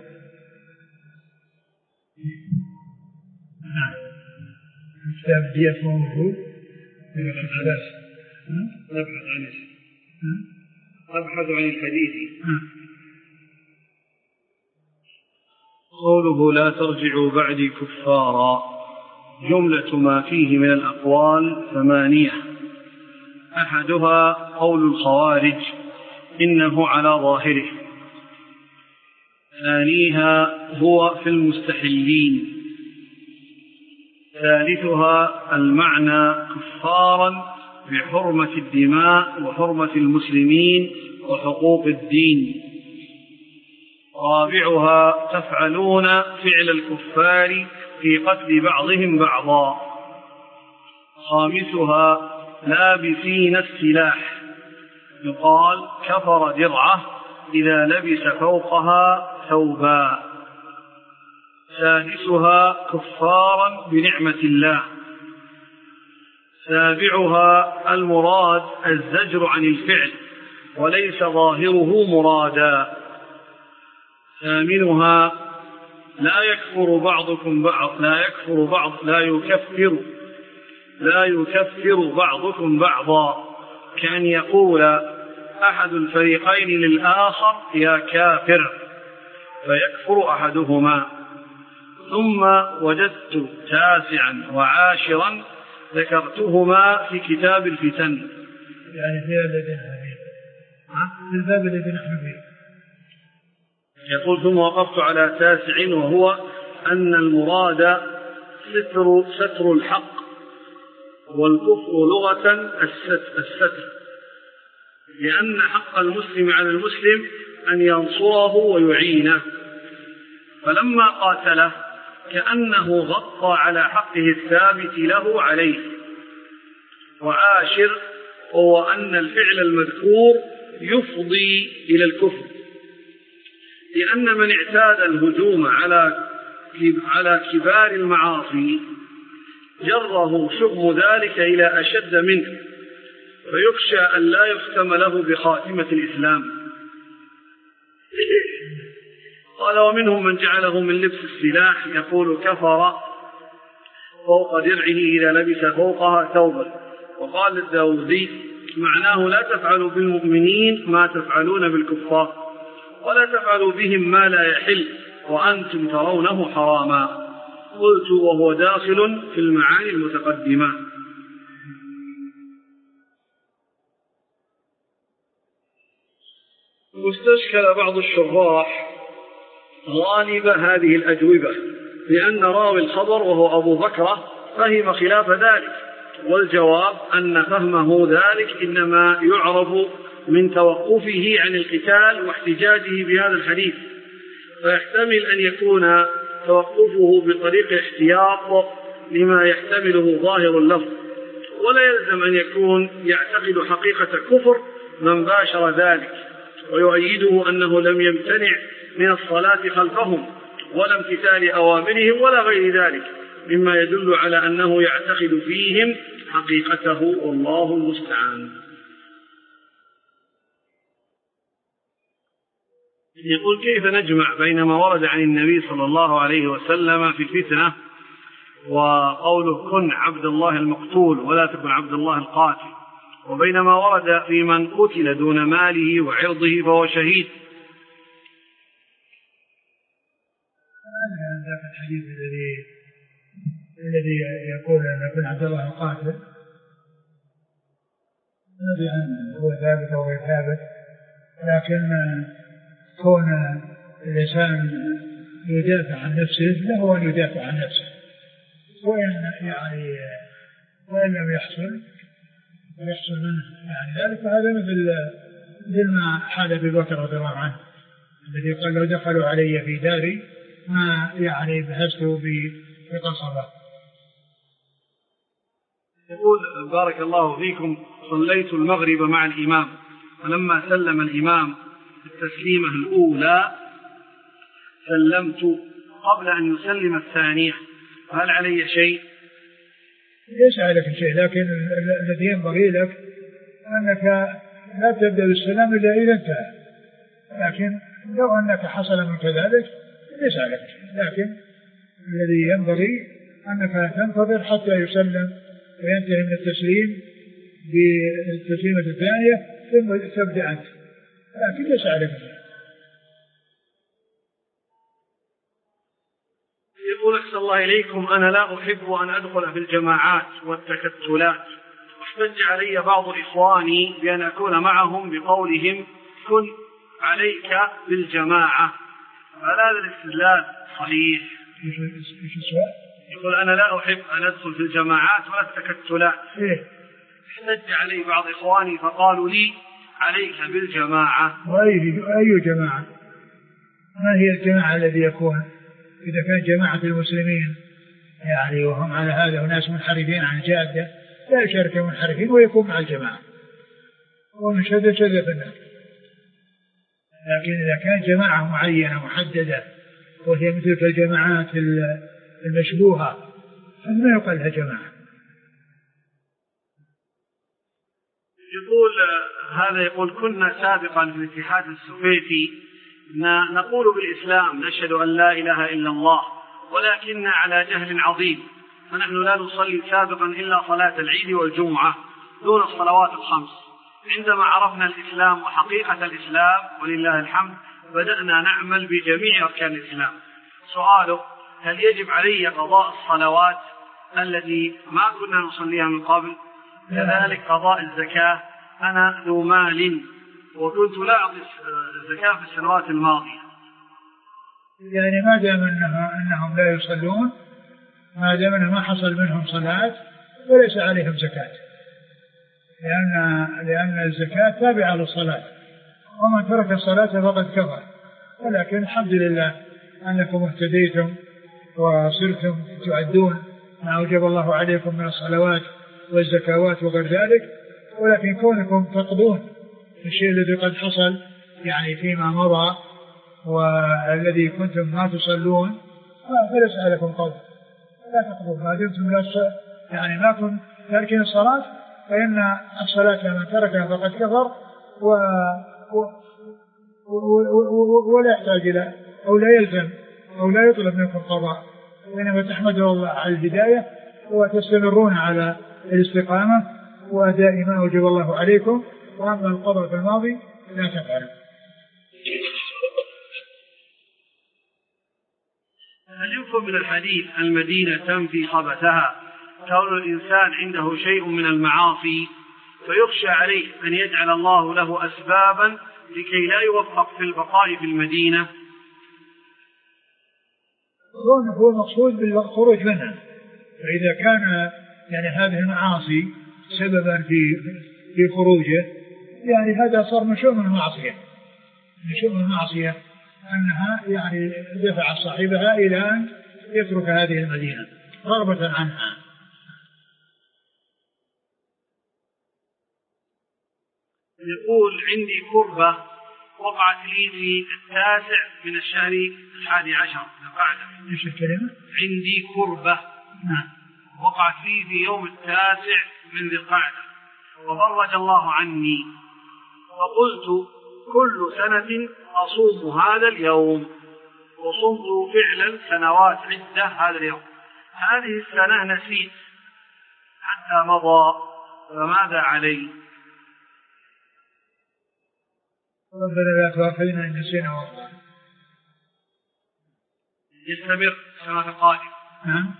نعم، كتاب الديات موجود في الثلاث. نبحث عن نبحث عن الحديث. قوله لا ترجعوا بعدي كفارا، جملة ما فيه من الأقوال ثمانية، أحدها قول الخوارج إنه على ظاهره، ثانيها هو في المستحلين. ثالثها المعنى كفارا بحرمة الدماء وحرمة المسلمين وحقوق الدين. رابعها تفعلون فعل الكفار في قتل بعضهم بعضا. خامسها لابسين السلاح، يقال كفر درعه إذا لبس فوقها ثوبا. سادسها كفارا بنعمة الله. سابعها المراد الزجر عن الفعل وليس ظاهره مرادا. ثامنها لا يكفر بعضكم بعض لا يكفر بعض لا يكفر لا يكفر بعضكم بعضا، كأن يقول أحد الفريقين للآخر يا كافر فيكفر أحدهما. ثم وجدت تاسعا وعاشرا ذكرتهما في كتاب الفتن، يعني في الذين في الباب الذي نحن فيه. يقول ثم وقفت على تاسع وهو أن المراد ستر ستر الحق، والكفر لغة الستر، لأن حق المسلم على المسلم أن ينصره ويعينه، فلما قاتله كأنه غطى على حقه الثابت له عليه. وعاشر هو أن الفعل المذكور يفضي إلى الكفر، لأن من اعتاد الهجوم على على كبار المعاصي جره شؤم ذلك إلى أشد منه، فيخشى أن لا يختم له بخاتمة الإسلام. قال ومنهم من جعله من لبس السلاح يقول كفر فوق درعه إذا لبس فوقها ثوبا. وقال الداودي معناه لا تفعلوا بالمؤمنين ما تفعلون بالكفار، ولا تفعلوا بهم ما لا يحل وأنتم ترونه حراما. قلت وهو داخل في المعاني المتقدمة. واستشكل بعض الشراح غالب هذه الأجوبة، لأن راوي الخبر وهو أبو بكر فهم خلاف ذلك، والجواب أن فهمه ذلك إنما يعرف من توقفه عن القتال واحتجاجه بهذا الحديث، فيحتمل أن يكون توقفه بطريق احتياط لما يحتمله ظاهر اللفظ، ولا يلزم أن يكون يعتقد حقيقة كفر من باشر ذلك. ويؤيده أنه لم يمتنع من الصلاة خلفهم ولا امتثال أوامرهم ولا غير ذلك مما يدل على أنه يعتقد فيهم حقيقته، والله المستعان. يقول كيف نجمع بين ما ورد عن النبي صلى الله عليه وسلم في الفتنة وقوله كن عبد الله المقتول ولا تكن عبد الله القاتل، وبين ما ورد في من قتل دون ماله وعرضه فهو شهيد؟ ذاك الحديث الذي الذي يقول أن كن عبد الله القاتل الذي هو ثابت أو غير ثابت، لكن كون الإنسان يدافع عن نفسه له أن يدافع عن نفسه، وإن يعني وإن لم يحصل يحصل منه يعني ذلك، فهذا مثل مثل ما حال أبي بكر رضي الله عنه الذي قال لو دخلوا علي في داري ما يعني بحثته بقصبة. يقول بارك الله فيكم صليت المغرب مع الإمام، ولما سلم الإمام التسليمة الأولى سلمت قبل أن يسلم الثانية، هل علي شيء؟ ليس عليك شيء، لكن الذي ينبغي لك أنك لا تبدأ بالسلام إلا إذا انتهى، لكن لو أنك حصل منك ذلك ليس عليك شيء، لكن الذي ينبغي أنك تنتظر حتى يسلم وينتهي من التسليم بالتسليمة الثانية ثم تبدأ أنت، لكن ليس عليك شيء. يقول أحسن الله إليكم أنا لا أحب أن أدخل في الجماعات والتكتلات، واحتج علي بعض إخواني بأن أكون معهم بقولهم كن عليك بالجماعة، هل هذا الاستدلال صحيح؟ ايش السؤال؟ يقول أنا لا أحب أن أدخل في الجماعات ولا التكتلات. إيه؟ احتج علي بعض إخواني فقالوا لي عليك بالجماعة. وأي أي جماعة؟ ما هي الجماعة الذي يكون إذا كان جماعة المسلمين يعني وهم على هذا وناس منحرفين عن الجادة لا يشارك المنحرفين ويكون مع الجماعة ومن شذ شذ في النار. لكن إذا كان جماعة معينة محددة وهي مثل الجماعات المشبوهة فما يقال لها جماعة. يقول هذا يقول كنا سابقا في الاتحاد السوفيتي نقول بالإسلام نشهد أن لا إله إلا الله ولكن على جهل عظيم فنحن لا نصلي سابقا إلا صلاة العيد والجمعة دون الصلوات الخمس. عندما عرفنا الإسلام وحقيقة الإسلام ولله الحمد بدأنا نعمل بجميع أركان الإسلام. سؤاله هل يجب علي قضاء الصلوات التي ما كنا نصليها من قبل؟ كذلك قضاء الزكاة. أنا ذو مال وكنت لا أعطي الزكاة في السنوات الماضية. يعني ما دام أنهم, أنهم لا يصلون ما دام أنه ما حصل منهم صلاة فليس عليهم زكاة لأن, لأن الزكاة تابعة للصلاة ومن ترك الصلاة فقد كفر. ولكن الحمد لله أنكم اهتديتم وصرتم تعدون ما أوجب الله عليكم من الصلوات والزكوات وغير ذلك. ولكن كونكم تقضون الشيء الذي قد حصل يعني فيما مضى والذي كنتم ما تصلون فليس عليكم قضاء لا تقضوا ما دمتم لا يعني ما كنتم تاركين الصلاة فإن الصلاة من تركها فقد كفر و... و... و... ولا يحتاج إلى أو لا يلزم أو لا يطلب منكم قضاء وإنما تحمدوا الله على الهداية وتستمرون على الاستقامة وأداء ما أوجب الله عليكم. وأما القضاء في الماضي لا تفعلوا. هل يفهم من الحديث المدينة تنفي خبثها كون الإنسان عنده شيء من المعاصي فيخشى عليه أن يجعل الله له أسبابا لكي لا يوفق في البقاء في المدينة؟ هو مقصود بالخروج منها. فإذا كان يعني هذه المعاصي سببا في في خروجه يعني هذا صار من شؤم المعصية من شؤم المعصية أنها يعني دفع صاحبها إلى أن يترك هذه المدينة رغبة عنها. يقول عندي كربة وقعت لي في التاسع من الشهر الحادي عشر القعدة. ايش الكلمة؟ عندي كربة نعم وقعت لي في يوم التاسع من ذي القعدة وفرج الله عني فقلت كل سنة أصوم هذا اليوم وصمت فعلا سنوات عدة هذا اليوم. هذه السنة نسيت حتى مضى فماذا علي؟ ربنا لا تؤاخذنا إن نسينا وأخطأنا. يستمر السنة القادمة. نعم.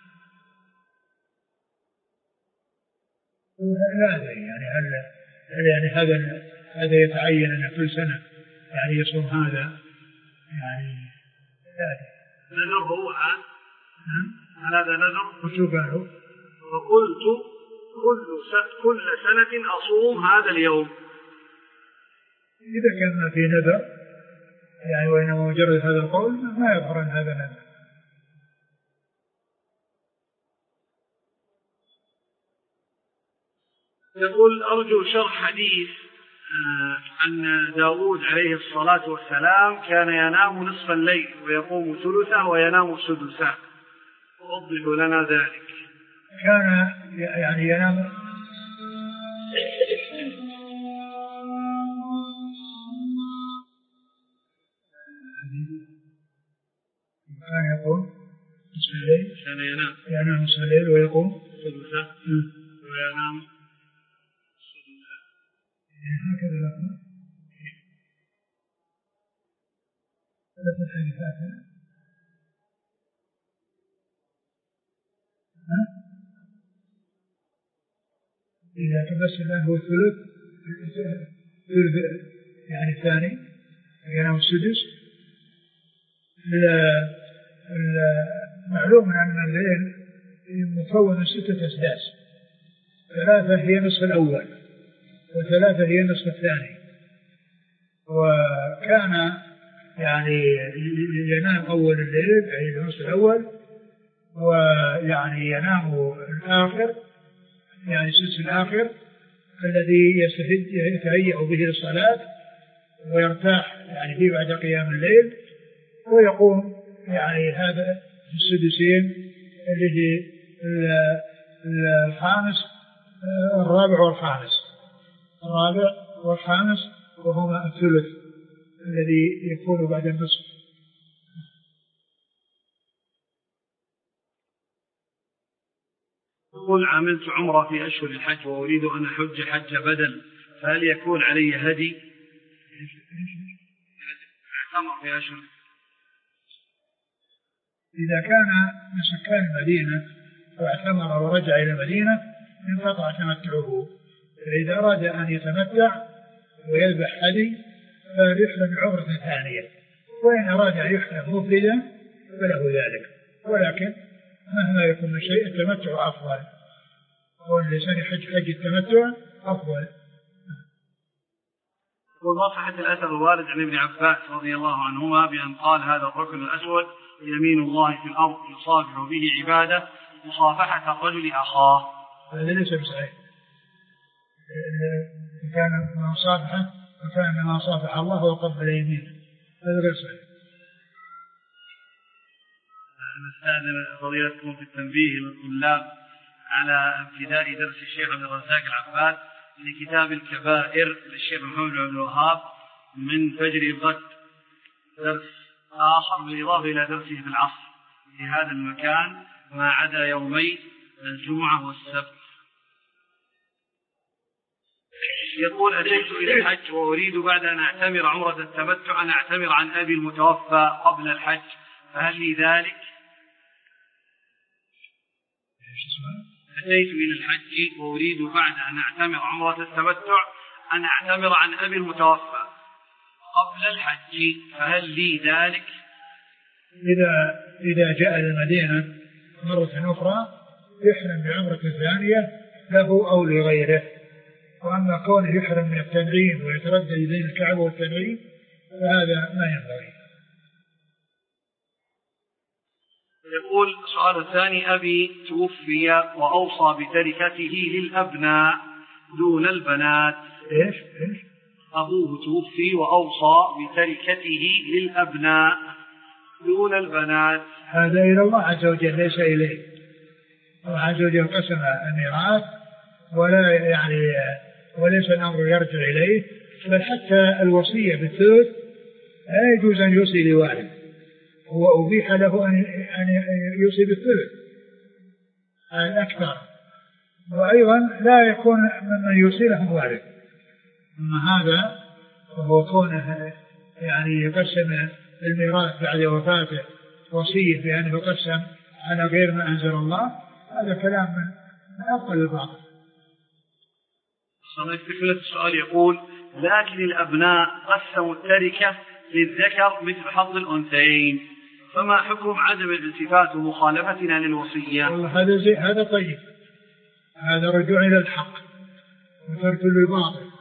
لا أدري يعني هل هل يعني هذا هذا يتعين أن كل سنة يعني يصوم هذا يعني لا أدري. نذر هو الآن. هل هذا نذر؟ وشو قالوا؟ فقلت كل كل سنة أصوم هذا اليوم. إذا كان ما في نذر يعني وإنما مجرد هذا القول ما يظهر أن هذا نذر. يقول أرجو شرح حديث أن داود عليه الصلاة والسلام كان ينام نصف الليل ويقوم ثلثه وينام سدسه. وضح لنا ذلك. كان يعني ينام كان يقوم نصف الليل كان ينام ينام نصف الليل ويقوم ثلثه وينام هكذا لكم ثلاث الحديثات. إذا تبس الآن هو الثلث ثلث يعني الثاني ينام السدس معلوم أن الليل مكون من ستة أسداس، ثلاثة هي نصف الأول وثلاثة هي نصف الثاني. وكان يعني ينام أول الليل أي النصف الأول، ويعني ينام الآخر يعني السدس الآخر الذي يستفيد يتهيأ به للصلاة ويرتاح يعني فيه بعد قيام الليل، ويقوم يعني هذا السدسين اللي هي الخامس الرابع والخامس الرابع والخامس وهما الثلث الذي يكون بعد النصف. يقول عملت عمرة في أشهر الحج وأريد أن أحج حج بدل، فهل يكون علي هدي؟ اعتمر في أشهر. إذا كان من سكان المدينة واعتمر ورجع إلى المدينة انقطع تمتعه، فإذا أراد أن يتمتع ويذبح هدي فليحرم عمرة ثانية، وإن أراد أن يحرم مفردا فله ذلك. ولكن مهما يكون من شيء التمتع أفضل، واللسان يحج حج التمتع أفضل. وصحت الأثر الوارد عن ابن عباس رضي الله عنهما بأن قال هذا الركن الأسود يمين الله في الأرض يصافح به عباده مصافحة الرجل أخاه. هذا ليس بصحيح، إن كان من صافحه وكان من صافح الله وقبل يمينه، هذا غير صحيح. نستأذن فضيلتكم في التنبيه للطلاب على ابتداء درس الشيخ عبد الرزاق العباد لكتاب الكبائر للشيخ محمد بن عبد الوهاب من فجر الغد، درس آخر بالإضافة إلى درسه في العصر في هذا المكان ما عدا يومي الجمعة والسبت. يقول أتيت إلى الحج وأريد بعد أن أعتمر عمرة التمتع أن أعتمر عن أبي المتوفى قبل الحج، فهل لي ذلك؟ أتيت إلى الحج وأريد بعد أن أعتمر عمرة التمتع أن أعتمر عن أبي المتوفى قبل الحج، فهل لي ذلك؟ إذا إذا جاء المدينة مرة أخرى يحرم بعمرة ثانية له أو لغيره. وأما كونه يحرم من التنعيم ويتردد بين الكعبة والتنعيم فهذا ما ينبغي. يقول السؤال الثاني أبي توفي وأوصى بتركته للأبناء دون البنات. إيش إيش؟ أبوه توفي وأوصى بتركته للأبناء دون البنات. هذا إلى الله عز وجل ليس إليه. الله عز وجل قسم الميراث ولا يعني وليس الأمر يرجع إليه، بل حتى الوصية بالثلث لا يجوز أن يوصي لوارث، هو أبيح له أن يوصي بالثلث الأكثر، وأيضا لا يكون ممن يوصي له وارث. أما هذا وهو كونه يعني يقسم الميراث بعد وفاته وصية بأنه يقسم على غير ما أنزل الله، هذا كلام من أقل الباطل. فكرة السؤال يقول لكن الأبناء قسموا التركة للذكر مثل حظ الأنثيين، فما حكم عدم الالتفات ومخالفتنا للوصية؟ والله هذا زي هذا طيب، هذا رجوع إلى الحق وترك للباطل.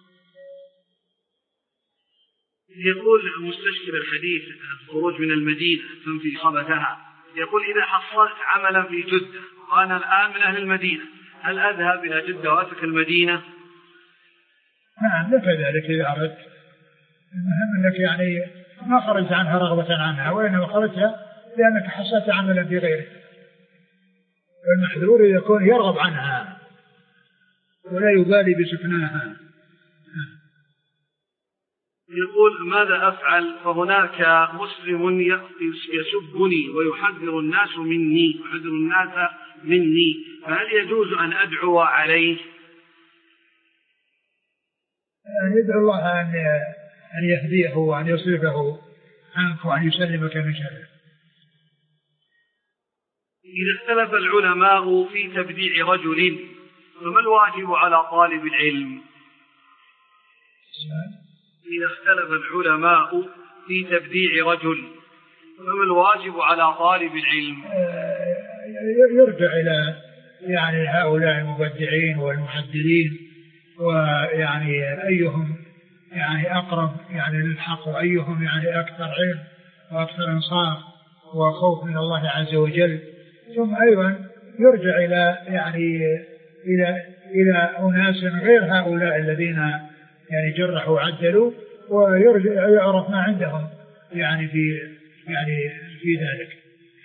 يقول مستشكل الحديث الخروج من المدينة تنفي خبثها، يقول إذا حصلت عملا في جدة وأنا الآن من أهل المدينة هل أذهب إلى جدة وأترك المدينة؟ نعم لك ذلك إذا أردت، المهم أنك يعني ما خرجت عنها رغبة عنها، وإنما خرجتها لأنك حصلت عملا في غيره. والمحذور يكون يرغب عنها ولا يبالي بسكناها. يقول ماذا أفعل فهناك مسلم يسبني ويحذر الناس مني يحذر الناس مني فهل يجوز أن أدعو عليه؟ يدعو الله أن أن يهديه وأن يصرفه عنك وأن يسلمك من شره. إذا اختلف العلماء في تبديع رجل فما الواجب على طالب العلم؟ إذا اختلف العلماء في تبديع رجل فما الواجب على طالب العلم؟ يرجع إلى يعني هؤلاء المبدعين والمحدثين، ويعني أيهم يعني أقرب يعني للحق، وأيهم يعني أكثر علم وأكثر إنصاف وخوف من الله عز وجل. ثم أيضا يرجع إلى يعني إلى إلى أناس غير هؤلاء الذين يعني جرحوا وعدلوا، ويرجع يعرف ما عندهم يعني في يعني في ذلك.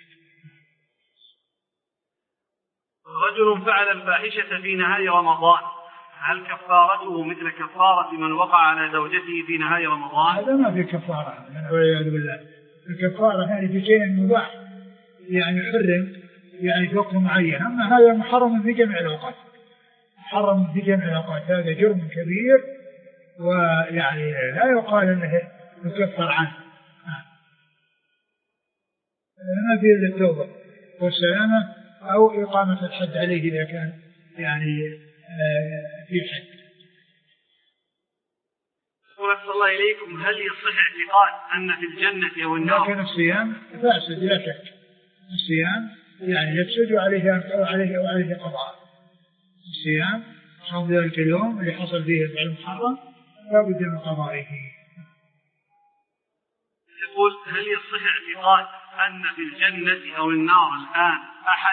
رجل فعل الفاحشة في نهار رمضان، هل كفارته مثل كفارة من وقع على زوجته في نهار رمضان؟ هذا ما في كفارة والعياذ بالله. الكفارة يعني في شيء مباح يعني حرم يعني في وقت معين، أما هذا محرم في جميع الأوقات، محرم في جميع الأوقات، هذا جرم كبير ويعني لا يقال أنه يكفر عنه، ما فيه إلا التوبة والسلامة أو إقامة الحد عليه إذا كان يعني في حد. ونسأل الله إليكم، هل يصح اعتقاد أن في الجنة أو النار؟ لكن الصيام فاسد لا شك، الصيام يعني يفسد عليه أو عليه أو عليه قضاء. الصيام صوم ذلك اليوم اللي حصل فيه الفعل المحرم لا بد من قضائه. يقول هل يصح اعتقاد أن في الجنة أو النار الآن أحد؟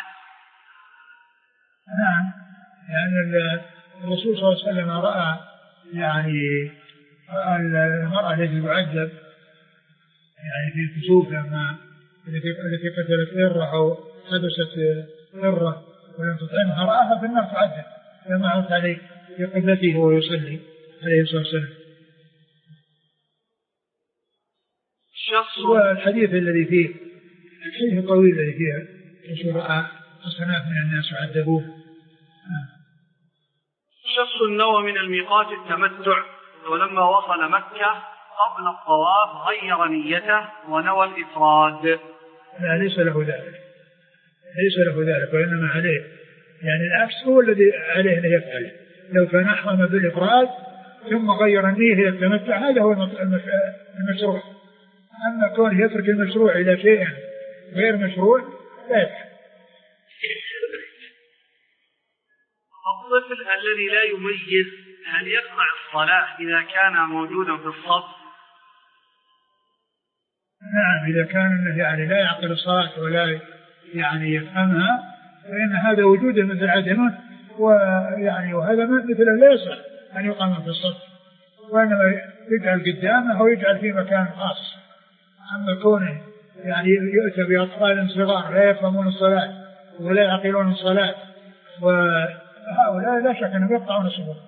نعم، يعني الرسول صلى الله عليه وسلم رأى يعني رأى المرأة التي تعذب يعني في الكسوف لما التي قتلت هرة أو حبست هرة ولم تطعمها، رآها في النار تعذب لما عرض عليه في قبلته وهو يصلي عليه الصلاة والسلام. والحديث الذي فيه الحديث الطويل الذي فيه الرسول رأى أصناف من الناس يعذبون. شخص نوى من الميقات التمتع، ولما وصل مكة قبل الطواف غير نيته ونوى الإفراد. لا، ليس له ذلك، ليس له ذلك، وإنما عليه يعني العكس هو الذي عليه أن يفعل. لو كان أحرم بالإفراد ثم غير النية إلى التمتع هذا هو المشروع. أما كونه يترك المشروع إلى شيء غير مشروع لا يفعل. الطفل الذي لا يميز هل يقطع الصلاة إذا كان موجودا في الصف؟ نعم، إذا كان يعني لا يعقل الصلاة ولا يعني يفهمها فإن هذا وجوده مثل عدمه، ويعني وهذا مثل لا يصح أن يقام في الصف، وإنما يجعل قدامه أو يجعل في مكان خاص. أما كونه يعني يؤتى بأطفال صغار لا يفهمون الصلاة ولا يعقلون الصلاة وهؤلاء لا شك أنهم يقطعون الصفوف.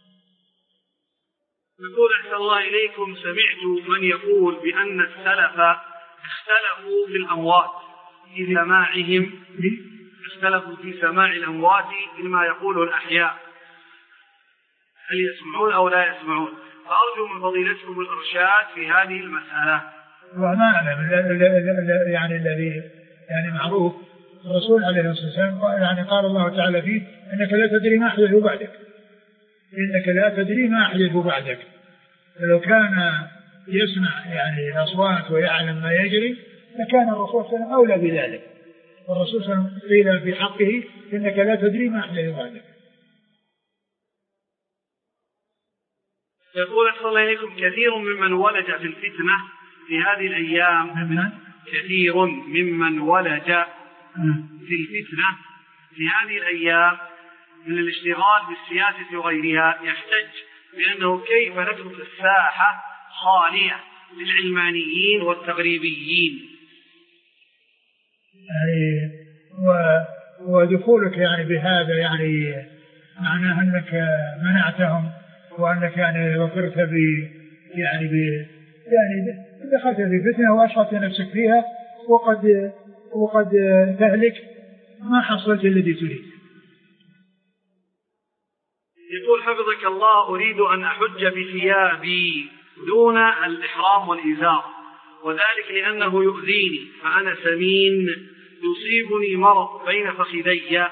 يقول أحسن الله إليكم، سمعت من يقول بأن السلف اختلفوا في الأموات في سماعهم اختلفوا في سماع الأموات بما يقول الأحياء، هل يسمعون أو لا يسمعون؟ فأرجو من فضيلتكم الإرشاد في هذه المسألة. وما أعلم يعني الذي يعني معروف الرسول عليه الصلاة والسلام يعني قال الله تعالى فيه إنك لا تدري ما أحدث بعدك، إنك لا تدري ما أحدث بعدك. فلو كان يسمع يعني الأصوات ويعلم ما يجري لكان الرسول صلى الله عليه وسلم أولى بذلك. والرسول صلى الله عليه وسلم قيل في حقه إنك لا تدري ما أحدث بعدك. يقول أحسن الله إليكم، كثير ممن ولج في الفتنة في هذه الأيام ممن؟ كثير ممن ولج في الفتنة في هذه الأيام من الاشتغال بالسياسة وغيرها يحتج بأنه كيف نترك الساحة خالية للعلمانيين والتغريبيين. يعني ودخولك يعني بهذا يعني معناه أنك منعتهم وأنك يعني وفرت ب يعني ب يعني دخلت في فتنة وأشغلت نفسك فيها وقد وقد تهلك ما حصلت الذي تريد. يقول حفظك الله، أريد أن أحج بثيابي دون الإحرام والإزار، وذلك لأنه يؤذيني، فأنا سمين يصيبني مرض بين فخذي.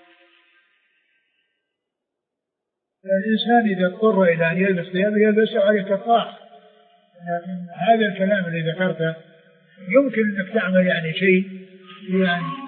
الإنسان إذا اضطر إلى أن يلبس ثيابه يلبس عليه كفار، لكن هذا الكلام الذي ذكرته يمكن أنك تعمل يعني شيء يعني